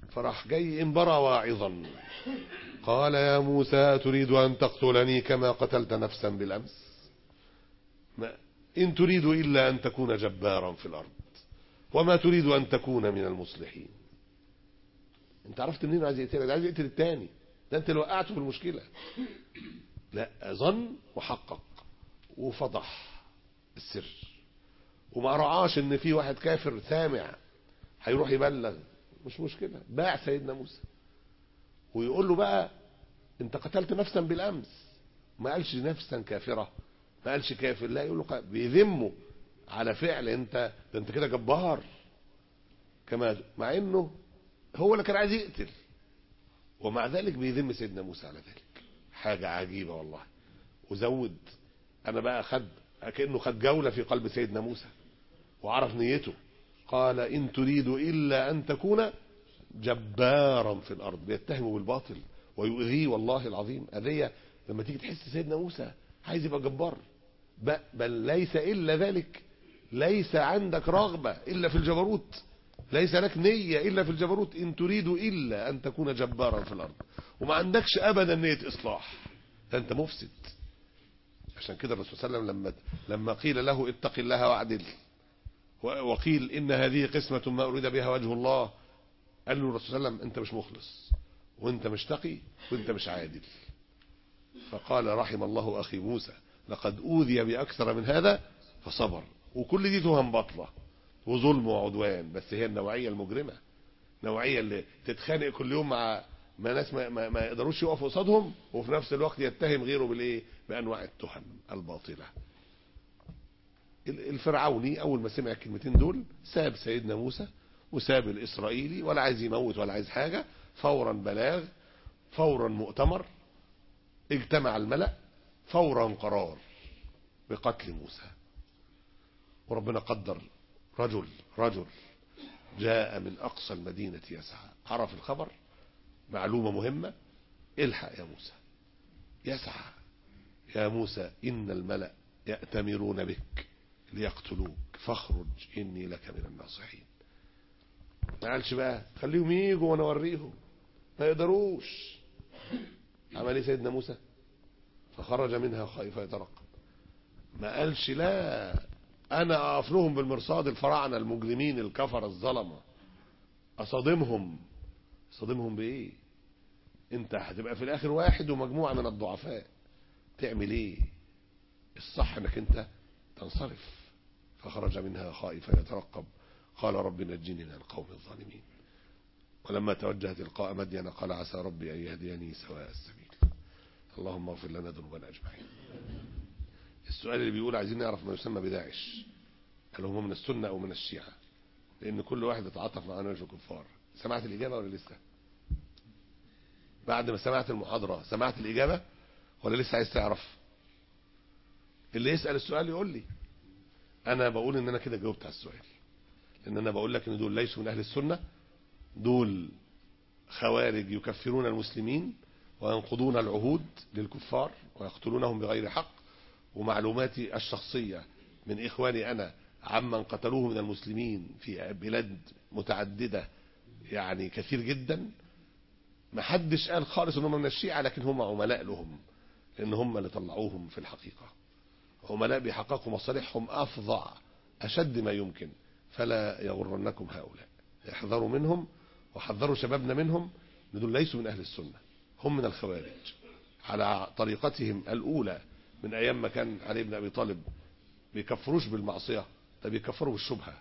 فراح جاي انبرى واعظا قال يا موسى تريد أن تقتلني كما قتلت نفسا بالأمس؟ ما إن تريد إلا أن تكون جبارا في الأرض وما تريد أن تكون من المصلحين. انت عرفت منين عايز يقتلك؟ عايز يقتل التاني ده، انت اللي وقعته في المشكلة. لا، ظن وحقق وفضح السر وما رعاش ان في واحد كافر سامع هيروح يبلغ، مش مشكلة. باع سيدنا موسى ويقول له بقى انت قتلت نفسا بالامس. ما قالش نفسا كافرة، ما قالش كافر، لا، يقول له بيذمه على فعل انت ده انت كده جبار كما، مع انه هو اللي كان عايز يقتل ومع ذلك بيذم سيدنا موسى على ذلك. حاجة عجيبة والله. وزود انا بقى خد كأنه خد جولة في قلب سيدنا موسى وعرف نيته. قال إن تريد إلا أن تكون جبارا في الأرض. بيتهمه بالباطل ويؤذيه والله العظيم أذية. لما تيجي تحس سيدنا موسى عايز يبقى جبار، بل ليس إلا ذلك، ليس عندك رغبة إلا في الجبروت، ليس لك نية إلا في الجبروت. إن تريد إلا أن تكون جبارا في الأرض، وما عندكش أبدا نية إصلاح، فأنت مفسد. عشان كده الرسول صلى الله عليه وسلم لما لما قيل له اتق الله واعدل، وقيل إن هذه قسمة ما أريد بها وجه الله، قال له الرسول صلى الله عليه وسلم أنت مش مخلص وأنت مش تقي وأنت مش عادل. فقال رحم الله أخي موسى لقد أوذي بأكثر من هذا فصبر. وكل دي تهم بطلة وظلم وعدوان، بس هي النوعية المجرمة، نوعية اللي تتخانق كل يوم مع ما ناس ما, ما, ما يقدروش يقفوا قصادهم، وفي نفس الوقت يتهم غيره بالايه؟ بانواع التهم الباطله. الفرعوني اول ما سمع الكلمتين دول ساب سيدنا موسى وساب الاسرائيلي، ولا عايز يموت ولا عايز حاجه، فورا بلاغ، فورا مؤتمر، اجتمع الملأ، فورا قرار بقتل موسى. وربنا قدر رجل رجل جاء من اقصى المدينه يسعى، عرف الخبر، معلومة مهمة، الحق يا موسى. يسعى يا موسى إن الملأ يأتمرون بك ليقتلوك فاخرج إني لك من الناصحين. ما قالش بقى خليهم ييجوا وانا اوريهم، ما يقدروش. عمل ايه سيدنا موسى؟ فخرج منها خائفا يترقب. ما قالش لا انا اقف لهم بالمرصاد الفراعنه المجرمين الكفر الظلمه، اصادمهم. صدمهم بايه؟ انت هتبقى في الاخر واحد ومجموعة من الضعفاء، تعمل ايه؟ الصح انك انت تنصرف. فخرج منها خائفا يترقب قال رب نجني من القوم الظالمين. ولما توجه تلقاء مدين قال عسى ربي ان يهديني سواء السبيل. اللهم اغفر لنا ذنوبنا اجمعين. السؤال اللي بيقول عايزين نعرف ما يسمى بداعش، هل هم من السنة او من الشيعة؟ لان كل واحد يتعاطف مع نواجه الكفار. سمعت الإجابة ولا لسه؟ بعد ما سمعت المحاضرة سمعت الإجابة ولا لسه عايز تعرف؟ اللي يسأل السؤال يقول لي. أنا بقول إن أنا كده جاوبت على السؤال، لأن أنا بقول لك إن دول ليسوا من أهل السنة، دول خوارج يكفرون المسلمين وينقضون العهود للكفار ويقتلونهم بغير حق. ومعلوماتي الشخصية من إخواني أنا عمن قتلوه من المسلمين في بلاد متعددة يعني كثير جدا، ما حدش قال خالص انهم من الشيعة، لكن هم عملاء لهم، لان هم اللي طلعوهم في الحقيقة. عملاء بيحققوا مصالحهم افظع اشد ما يمكن. فلا يغرنكم هؤلاء، احذروا منهم وحذروا شبابنا منهم، دول ليسوا من اهل السنة، هم من الخوارج على طريقتهم الاولى من ايام ما كان علي بن ابي طالب. بيكفروش بالمعصية، ده بيكفروا بالشبهة.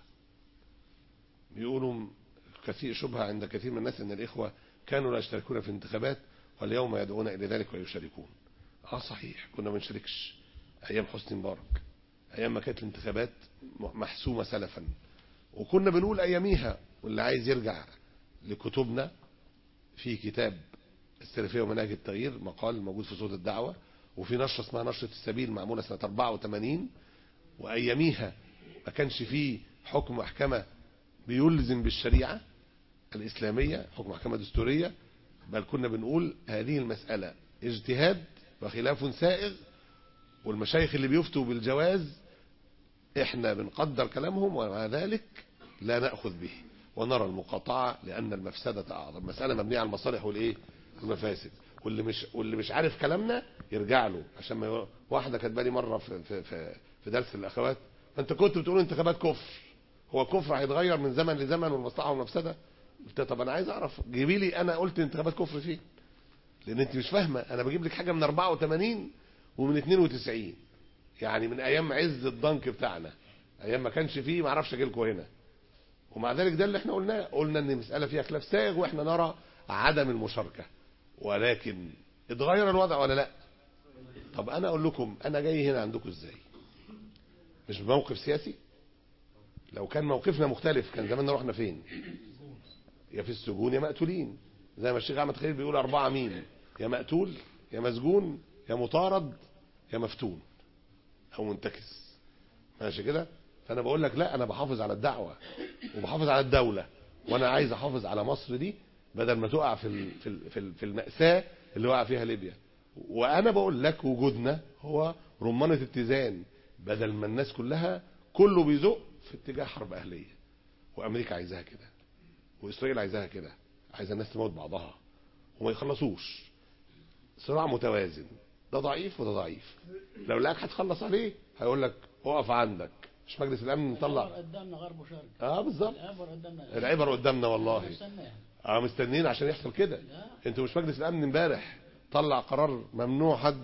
بيقولوا كثير شبهة عند كثير من الناس ان الاخوة كانوا لا يشتركون في الانتخابات واليوم يدعون الى ذلك ويشاركون. اه صحيح، كنا ما نشاركش ايام حسني مبارك، ايام ما كانت الانتخابات محسومة سلفا، وكنا بنقول اياميها. واللي عايز يرجع لكتبنا في كتاب السلفية ومناهج التغيير، مقال موجود في صوت الدعوة، وفي نشرة اسمها نشرة السبيل معمولة سنة أربعة وثمانين، واياميها ما كانش فيه حكم محكمة بيلزم بالشريعة الإسلامية، حكم محكمة دستورية، بل كنا بنقول هذه المسألة اجتهاد وخلاف سائغ، والمشايخ اللي بيفتوا بالجواز احنا بنقدر كلامهم ومع ذلك لا نأخذ به، ونرى المقاطعة لأن المفسدة أعظم. مسألة مبنية على المصالح والإيه والمفاسد. واللي مش واللي مش عارف كلامنا يرجع له. عشان ما ي... واحدة كانت بالي مرة في في في, في درس الأخوات، فأنت كنت بتقول انتخابات كفر، هو الكفر هيتغير من زمن لزمن والمصلحة والمفسدة؟ قلت طب أنا عايز أعرف، جيبي لي أنا قلت انتخابات كفر فين؟ لأن أنت مش فاهمة. أنا بجيب لك حاجة من أربعة وثمانين ومن اثنين وتسعين، يعني من أيام عز الضنك بتاعنا، أيام ما كانش فيه ما اعرفش أجي لكم هنا. ومع ذلك ده اللي احنا قلناه، قلنا ان المسألة فيها خلاف سائغ واحنا نرى عدم المشاركة. ولكن اتغير الوضع ولا لا؟ طب انا اقول لكم انا جاي هنا عندكم ازاي؟ مش بموقف سياسي؟ لو كان موقفنا مختلف كان زماننا رحنا فين؟ يا في السجون يا مقتولين، زي ما الشيخ احمد خليل بيقول اربعة مين، يا مقتول يا مسجون يا مطارد يا مفتون او منتكس. ماشي كده؟ فانا بقول لك لا، انا بحافظ على الدعوة وبحافظ على الدولة، وانا عايز احافظ على مصر دي بدل ما تقع في في في المأساة اللي وقع فيها ليبيا. وانا بقول لك وجودنا هو رمانة اتزان، بدل ما الناس كلها كله بيزق في اتجاه حرب اهلية. وامريكا عايزاها كده، واسرائيل عايزاها كده، عايزه الناس تموت بعضها وما يخلصوش. صراع متوازن، ده ضعيف وده ضعيف. لو لقاك هتخلص عليه هيقول لك اقف عندك، مش مجلس الامن نطلع قدامنا غرب وشرق. اه بالظبط، العبر قدامنا، العبر قدامنا والله. مستنيها. اه مستنيين عشان يحصل كده. انتوا مش مجلس الامن امبارح طلع قرار ممنوع حد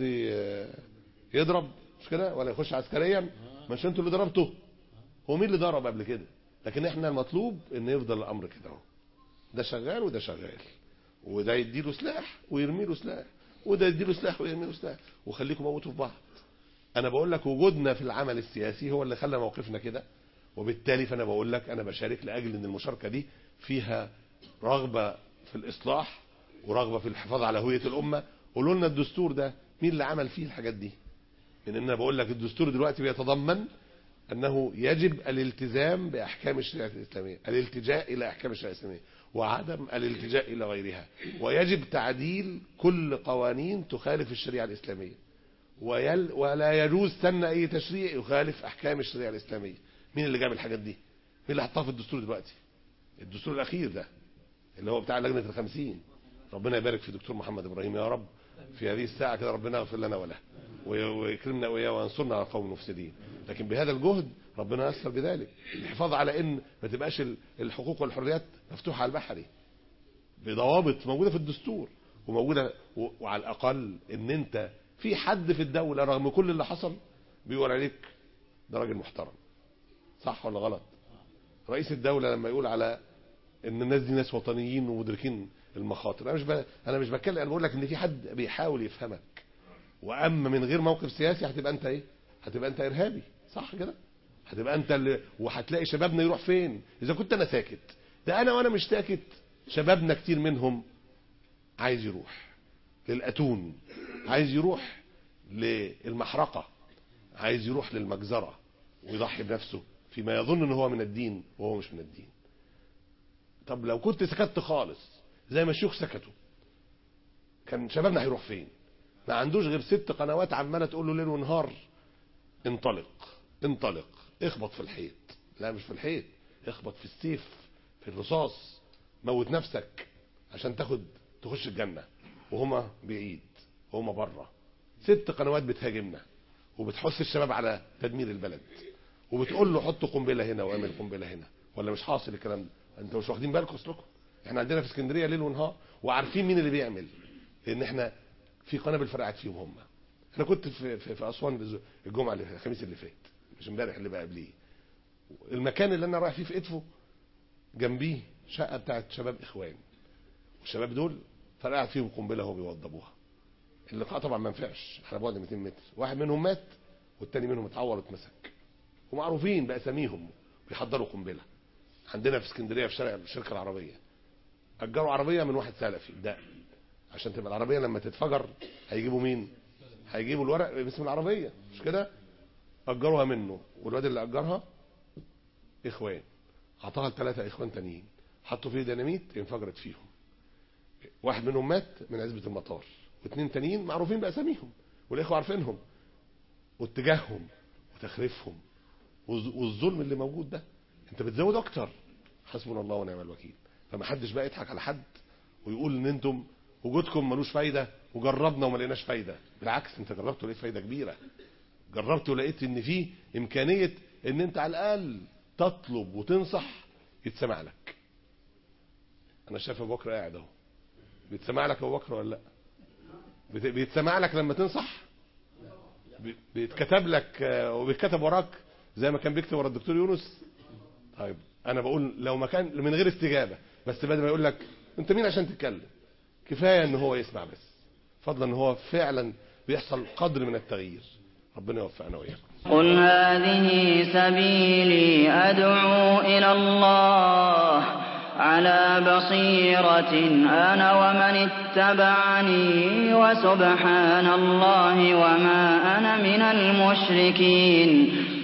يضرب، مش كده؟ ولا يخش عسكريا؟ مش انتوا اللي ضربتوا؟ هو مين اللي ضرب قبل كده؟ لكن احنا المطلوب ان يفضل الامر كده اهو، ده شغال وده شغال، وده يديله سلاح ويرمي له سلاح، وده يديله سلاح ويرمي له سلاح، وخليكم موتوا في بعض. انا بقول لك وجودنا في العمل السياسي هو اللي خلى موقفنا كده، وبالتالي فانا بقول لك انا بشارك لاجل ان المشاركه دي فيها رغبه في الاصلاح ورغبه في الحفاظ على هويه الامه. قولوا لنا الدستور ده مين اللي عمل فيه الحاجات دي؟ من ان انا بقول لك الدستور دلوقتي بيتضمن انه يجب الالتزام باحكام الشريعه الاسلاميه، الالتجاء الى احكام الشريعه الاسلاميه وعدم الالتجاء الى غيرها، ويجب تعديل كل قوانين تخالف الشريعه الاسلاميه، ويل ولا يجوز سن اي تشريع يخالف احكام الشريعه الاسلاميه. مين اللي جاب الحاجات دي؟ مين اللي حطها في الدستور دلوقتي؟ الدستور الاخير ده اللي هو بتاع لجنه الخمسين. ربنا يبارك في دكتور محمد ابراهيم يا رب في هذه الساعه كده، ربنا يغفر لنا وله ويكرمنا وإياه وينصرنا على القوم المفسدين. لكن بهذا الجهد ربنا يسر بذلك الحفاظ على ان ما تبقاش الحقوق والحريات مفتوحه على البحري، بضوابط موجوده في الدستور وموجوده، وعلى الاقل ان انت في حد في الدوله رغم كل اللي حصل بيقول عليك ده راجل محترم. صح ولا غلط؟ رئيس الدوله لما يقول على ان الناس دي ناس وطنيين ومدركين المخاطر، انا مش ب... انا مش بتكلم، انا بقول لك ان في حد بيحاول يفهمك. واما من غير موقف سياسي هتبقى انت ايه؟ هتبقى انت ارهابي، صح كده؟ هتبقى انت اللي، وهتلاقي شبابنا يروح فين اذا كنت انا ساكت؟ ده انا وانا مش ساكت شبابنا كتير منهم عايز يروح للاتون، عايز يروح للمحرقه، عايز يروح للمجزره ويضحي بنفسه فيما يظن ان هو من الدين وهو مش من الدين. طب لو كنت سكت خالص زي ما الشيوخ سكتوا كان شبابنا هيروح فين؟ ما عندوش غير ست قنوات عماله تقول له ليل ونهار انطلق انطلق، اخبط في الحيط. لا مش في الحيط، اخبط في السيف، في الرصاص، موت نفسك عشان تاخد تخش الجنه، وهما بعيد وهما بره. ست قنوات بتهاجمنا وبتحث الشباب على تدمير البلد، وبتقول له حط قنبله هنا واعمل قنبله هنا، ولا مش حاصل الكلام ده؟ انتوا مش واخدين بالكم اصلكم؟ احنا عندنا في اسكندريه ليل ونهار وعارفين مين اللي بيعمل، لان احنا في قنابل فرقعت فيهم هم. انا كنت في في, في اسوان الجمعه اللي الخميس اللي فات، مش امبارح اللي بقى قبليه. المكان اللي انا رايح فيه في ادفو جنبيه شقه بتاعت شباب اخوان، والشباب دول فرقعت فيهم قنبله وهو بيوضبوها. اللقاء طبعا ما نفعش، احنا بعد مئتين متر، واحد منهم مات والتاني منهم اتعور واتمسك، ومعروفين باساميهم بيحضروا قنبله. عندنا في اسكندريه في شارع الشركه العربيه اجروا عربيه من واحد سلفي ده عشان تبقى العربيه لما تتفجر هيجيبوا مين؟ هيجيبوا الورق باسم العربيه، مش كده؟ اجروها منه، والواد اللي اجرها اخوان، عطاها لثلاثه اخوان تانيين، حطوا فيه ديناميت انفجرت فيهم. واحد منهم مات من عزبه المطار، واثنين تانيين معروفين باساميهم والاخوه عارفينهم، واتجاههم وتخريفهم والظلم اللي موجود ده انت بتزود اكتر. حسبنا الله ونعم الوكيل. فما حدش بقى يضحك على حد ويقول ان انتم وجودكم ملوش فايدة وجربنا وما لقيناش فايدة. بالعكس، انت جربت ولقيت فايدة كبيرة. جربت ولقيت ان فيه امكانية ان انت على الاقل تطلب وتنصح يتسمع لك. انا شايف ابو بكر قاعد اهو، بيتسمع لك ابو بكر ولا لا؟ بيتسمع لك لما تنصح؟ بيتكتب لك وبيتكتب وراك زي ما كان بيكتب ورا الدكتور يونس؟ طيب انا بقول لو ما كان من غير استجابة، بس بدل ما يقول لك انت مين عشان تتكلم، كفاية ان هو يسمع بس، فضلا ان هو فعلا بيحصل قدر من التغيير. ربنا يوفقنا وإياكم. قل هذه سبيلي أدعو إلى الله على بصيرة أنا ومن اتبعني وسبحان الله وما أنا من المشركين.